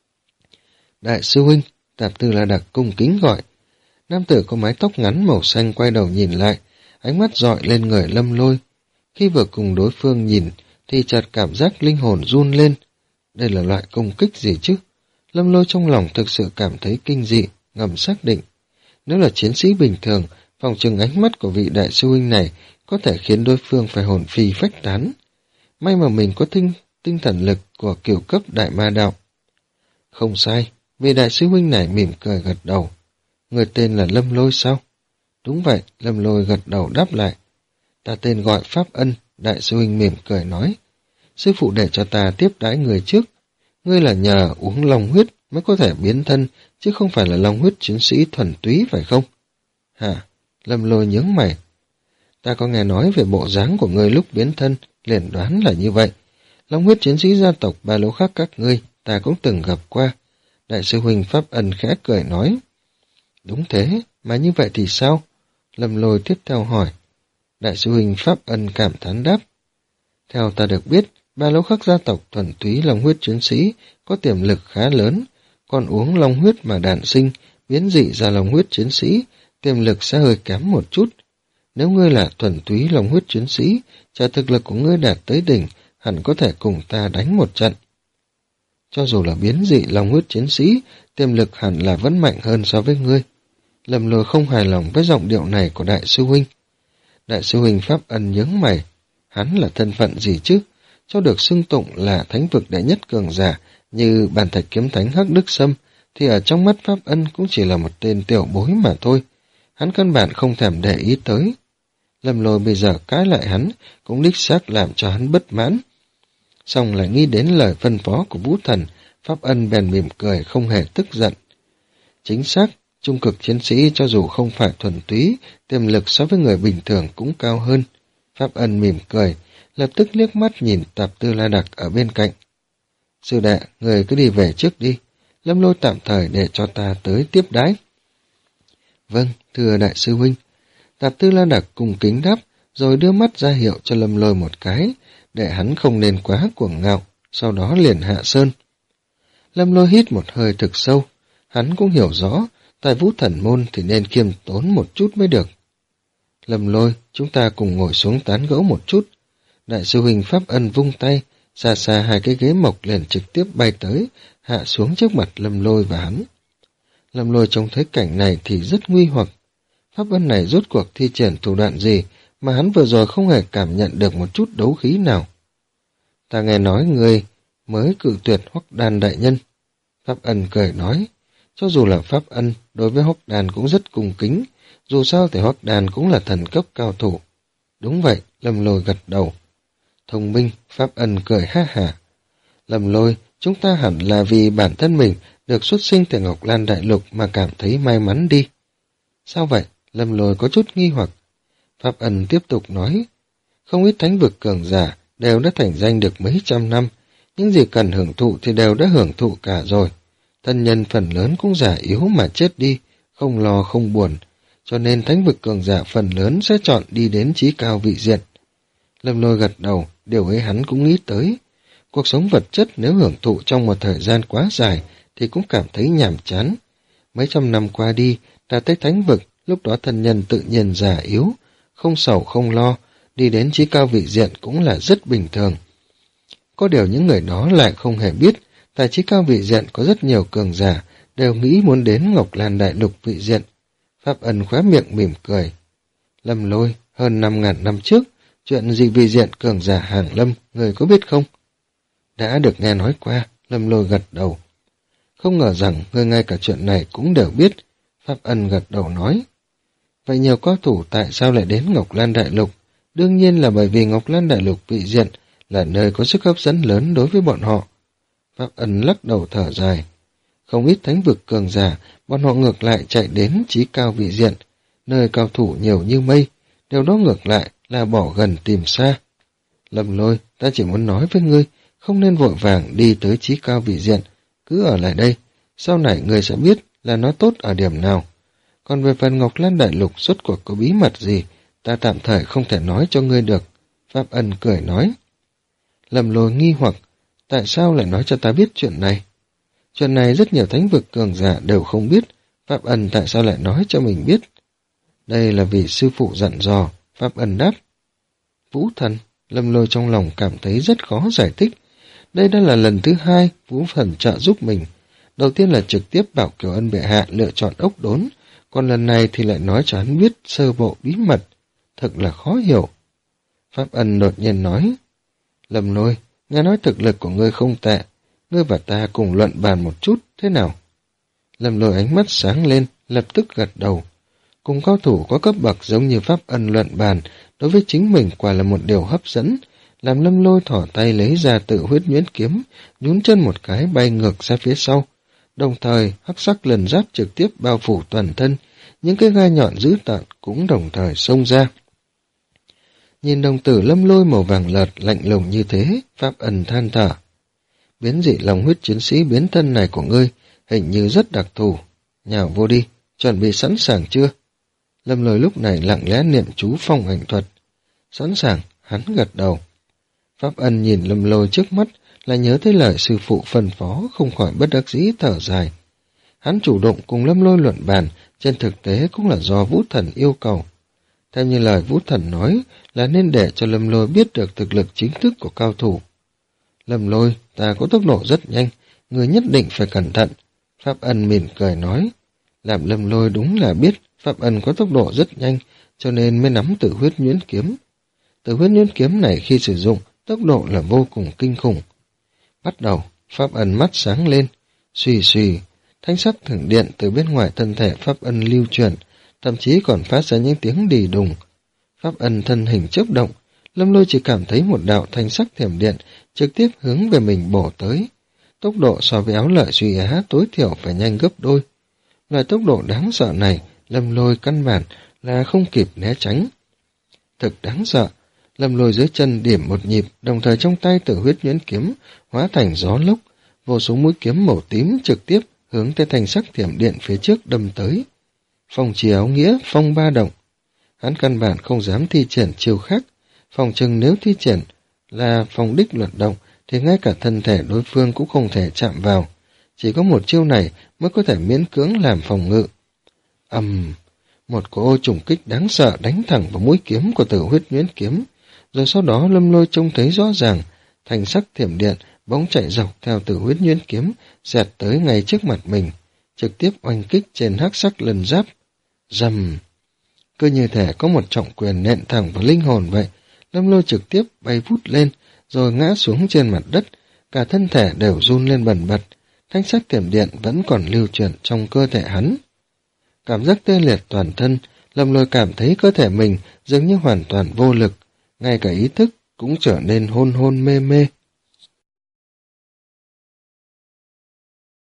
Đại sư huynh, Tạp Tư La Đặc cung kính gọi. Nam tử có mái tóc ngắn màu xanh quay đầu nhìn lại, ánh mắt dọi lên người Lâm Lôi. Khi vừa cùng đối phương nhìn, thì chợt cảm giác linh hồn run lên. Đây là loại công kích gì chứ? Lâm Lôi trong lòng thực sự cảm thấy kinh dị, ngầm xác định. Nếu là chiến sĩ bình thường, phòng trừng ánh mắt của vị đại sư huynh này có thể khiến đối phương phải hồn phi phách tán. May mà mình có tinh, tinh thần lực của kiểu cấp đại ma đạo. Không sai, vị đại sư huynh này mỉm cười gật đầu. Người tên là Lâm Lôi sao? Đúng vậy, Lâm Lôi gật đầu đáp lại. Ta tên gọi Pháp Ân, đại sư huynh mỉm cười nói. Sư phụ để cho ta tiếp đãi người trước. Ngươi là nhờ uống long huyết mới có thể biến thân, chứ không phải là long huyết chiến sĩ thuần túy phải không? Hả? Lâm Lôi nhướng mày. Ta có nghe nói về bộ dáng của ngươi lúc biến thân, liền đoán là như vậy. Long huyết chiến sĩ gia tộc Ba Lỗ khác các ngươi, ta cũng từng gặp qua. Đại sư huynh Pháp Ân khẽ cười nói. Đúng thế, mà như vậy thì sao? Lâm Lôi tiếp theo hỏi. Đại sư huynh Pháp Ân cảm thán đáp. Theo ta được biết, Ba Lỗ khắc gia tộc thuần túy long huyết chiến sĩ có tiềm lực khá lớn, còn uống long huyết mà đản sinh, biến dị ra long huyết chiến sĩ, tiềm lực sẽ hơi kém một chút. Nếu ngươi là thuần túy long huyết chiến sĩ, trả thực lực của ngươi đạt tới đỉnh, hẳn có thể cùng ta đánh một trận. Cho dù là biến dị long huyết chiến sĩ, tiềm lực hẳn là vẫn mạnh hơn so với ngươi. Lâm Lôi không hài lòng với giọng điệu này của đại sư huynh. Đại sư huynh Pháp Ân nhướng mày. Hắn là thân phận gì chứ? Cho được xưng tụng là thánh vực đệ nhất cường giả như bàn thạch kiếm thánh Hắc Đức Sâm, thì ở trong mắt Pháp Ân cũng chỉ là một tên tiểu bối mà thôi. Hắn căn bản không thèm để ý tới. Lâm Lôi bây giờ cãi lại hắn, cũng đích xác làm cho hắn bất mãn. Xong lại nghĩ đến lời phân phó của Vũ Thần, Pháp Ân bèn mỉm cười không hề tức giận. Chính xác, trung cực chiến sĩ cho dù không phải thuần túy, tiềm lực so với người bình thường cũng cao hơn. Pháp Ân mỉm cười, lập tức liếc mắt nhìn Tạp Tư La Đặc ở bên cạnh. Sư đệ, người cứ đi về trước đi, Lâm Lôi tạm thời để cho ta tới tiếp đái. Vâng, thưa đại sư huynh. Tạp Tư La Đặc cùng kính đáp, rồi đưa mắt ra hiệu cho Lâm Lôi một cái, để hắn không nên quá cuồng ngạo, sau đó liền hạ sơn. Lâm Lôi hít một hơi thực sâu, hắn cũng hiểu rõ, tại Vũ Thần Môn thì nên khiêm tốn một chút mới được. Lâm Lôi, chúng ta cùng ngồi xuống tán gẫu một chút. Đại sư huynh Pháp Ân vung tay, xa xa hai cái ghế mộc liền trực tiếp bay tới, hạ xuống trước mặt Lâm Lôi và hắn. Lâm Lôi trông thấy cảnh này thì rất nguy hoặc. Pháp Ân này rốt cuộc thi triển thủ đoạn gì mà hắn vừa rồi không hề cảm nhận được một chút đấu khí nào. Ta nghe nói ngươi mới cự tuyệt Hoắc Đan đại nhân. Pháp Ân cười nói, cho dù là Pháp Ân đối với Hoắc Đan cũng rất cung kính, dù sao thì Hoắc Đan cũng là thần cấp cao thủ. Đúng vậy, Lâm Lôi gật đầu. Thông minh, Pháp Ân cười ha hả. Lâm Lôi, chúng ta hẳn là vì bản thân mình được xuất sinh từ Ngọc Lan Đại Lục mà cảm thấy may mắn đi. Sao vậy? Lâm Lôi có chút nghi hoặc. Pháp Ân tiếp tục nói, không ít thánh vực cường giả đều đã thành danh được mấy trăm năm, những gì cần hưởng thụ thì đều đã hưởng thụ cả rồi. Thân nhân phần lớn cũng già yếu mà chết đi, không lo không buồn, cho nên thánh vực cường giả phần lớn sẽ chọn đi đến chí cao vị diện. Lâm Lôi gật đầu, điều ấy hắn cũng nghĩ tới. Cuộc sống vật chất nếu hưởng thụ trong một thời gian quá dài thì cũng cảm thấy nhàm chán. Mấy trăm năm qua đi, đã tới thánh vực, lúc đó thân nhân tự nhiên già yếu, không sầu không lo, đi đến chí cao vị diện cũng là rất bình thường. Có điều những người đó lại không hề biết, tại chí cao vị diện có rất nhiều cường giả, đều nghĩ muốn đến Ngọc Lan Đại Lục vị diện. Pháp Ân khóe miệng mỉm cười. Lâm Lôi, hơn năm ngàn năm trước, chuyện gì vị diện cường giả hàng lâm, người có biết không? Đã được nghe nói qua, Lâm Lôi gật đầu. Không ngờ rằng người ngay cả chuyện này cũng đều biết, Pháp Ân gật đầu nói. Vậy nhiều cao thủ tại sao lại đến Ngọc Lan Đại Lục? Đương nhiên là bởi vì Ngọc Lan Đại Lục vị diện là nơi có sức hấp dẫn lớn đối với bọn họ. Pháp Ân lắc đầu thở dài. Không ít thánh vực cường giả, bọn họ ngược lại chạy đến chí cao vị diện, nơi cao thủ nhiều như mây, điều đó ngược lại là bỏ gần tìm xa. Lâm Lôi, ta chỉ muốn nói với ngươi, không nên vội vàng đi tới chí cao vị diện, cứ ở lại đây, sau này ngươi sẽ biết là nó tốt ở điểm nào. Còn về phần Ngọc Lan Đại Lục rốt cuộc có bí mật gì, ta tạm thời không thể nói cho ngươi được. Pháp Ân cười nói. Lâm Lôi nghi hoặc, tại sao lại nói cho ta biết chuyện này? Chuyện này rất nhiều thánh vực cường giả đều không biết, Pháp Ân tại sao lại nói cho mình biết? Đây là vì sư phụ dặn dò, Pháp Ân đáp. Vũ Thần, Lâm Lôi trong lòng cảm thấy rất khó giải thích. Đây đã là lần thứ hai Vũ Thần trợ giúp mình. Đầu tiên là trực tiếp bảo Kiều Ân bệ hạ lựa chọn ốc đốn, còn lần này thì lại nói cho hắn biết sơ bộ bí mật. Thật là khó hiểu. Pháp Ân đột nhiên nói, Lâm Lôi, nghe nói thực lực của ngươi không tệ, ngươi và ta cùng luận bàn một chút, thế nào? Lâm Lôi ánh mắt sáng lên, lập tức gật đầu. Cùng cao thủ có cấp bậc giống như Pháp Ân luận bàn, đối với chính mình quả là một điều hấp dẫn, làm Lâm Lôi thỏ tay lấy ra tự huyết nhuyễn kiếm, nhún chân một cái bay ngược ra phía sau. Đồng thời, hắc sắc lần giáp trực tiếp bao phủ toàn thân, những cái gai nhọn dữ tợn cũng đồng thời xông ra. Nhìn đồng tử Lâm Lôi màu vàng lợt lạnh lùng như thế, Pháp Ân than thở. Biến dị lòng huyết chiến sĩ biến thân này của ngươi hình như rất đặc thù. Nhào vô đi, chuẩn bị sẵn sàng chưa? Lâm Lôi lúc này lặng lẽ niệm chú phong ảnh thuật. Sẵn sàng, hắn gật đầu. Pháp Ân nhìn Lâm Lôi trước mắt, là nhớ tới lời sư phụ phân phó, không khỏi bất đắc dĩ thở dài. Hắn chủ động cùng Lâm Lôi luận bàn, trên thực tế cũng là do Vũ Thần yêu cầu. Theo như lời Vũ Thần nói, là nên để cho Lâm Lôi biết được thực lực chính thức của cao thủ. Lâm Lôi, ta có tốc độ rất nhanh, người nhất định phải cẩn thận. Pháp Ân mỉm cười nói. Làm Lâm Lôi đúng là biết Pháp Ân có tốc độ rất nhanh, cho nên mới nắm tự huyết nhuyễn kiếm. Tự huyết nhuyễn kiếm này khi sử dụng, tốc độ là vô cùng kinh khủng. Bắt đầu, Pháp Ân mắt sáng lên, xùy xùy, thanh sắc thẳng điện từ bên ngoài thân thể Pháp Ân lưu chuyển, thậm chí còn phát ra những tiếng đì đùng. Pháp Ân thân hình chớp động, Lâm Lôi chỉ cảm thấy một đạo thanh sắc thiểm điện trực tiếp hướng về mình bổ tới. Tốc độ so với áo lợi suy á tối thiểu phải nhanh gấp đôi. Loại tốc độ đáng sợ này, Lâm Lôi căn bản là không kịp né tránh. Thực đáng sợ, Lâm Lôi dưới chân điểm một nhịp, đồng thời trong tay tự huyết nhuyễn kiếm hóa thành gió lốc, vô số mũi kiếm màu tím trực tiếp hướng tới thanh sắc thiểm điện phía trước đâm tới. Phong trì áo nghĩa, phong ba động. hắn căn bản không dám thi triển chiêu khác, phòng chừng nếu thi triển là phòng đích luật động thì ngay cả thân thể đối phương cũng không thể chạm vào, chỉ có một chiêu này mới có thể miễn cưỡng làm phòng ngự. Ầm, một cỗ trùng kích đáng sợ đánh thẳng vào mũi kiếm của Tử Huyết Nhuyễn kiếm, rồi sau đó Lâm Lôi trông thấy rõ ràng, thành sắc thiểm điện bỗng chạy dọc theo Tử Huyết Nhuyễn kiếm, xẹt tới ngay trước mặt mình, trực tiếp oanh kích trên hắc sắc lân giáp. Rầm, cứ như thể có một trọng quyền nện thẳng vào linh hồn vậy. Lâm Lôi trực tiếp bay vút lên, rồi ngã xuống trên mặt đất, cả thân thể đều run lên bần bật, thanh sắc thiểm điện vẫn còn lưu chuyển trong cơ thể hắn. Cảm giác tê liệt toàn thân, Lâm Lôi cảm thấy cơ thể mình dường như hoàn toàn vô lực, ngay cả ý thức cũng trở nên hôn hôn mê mê.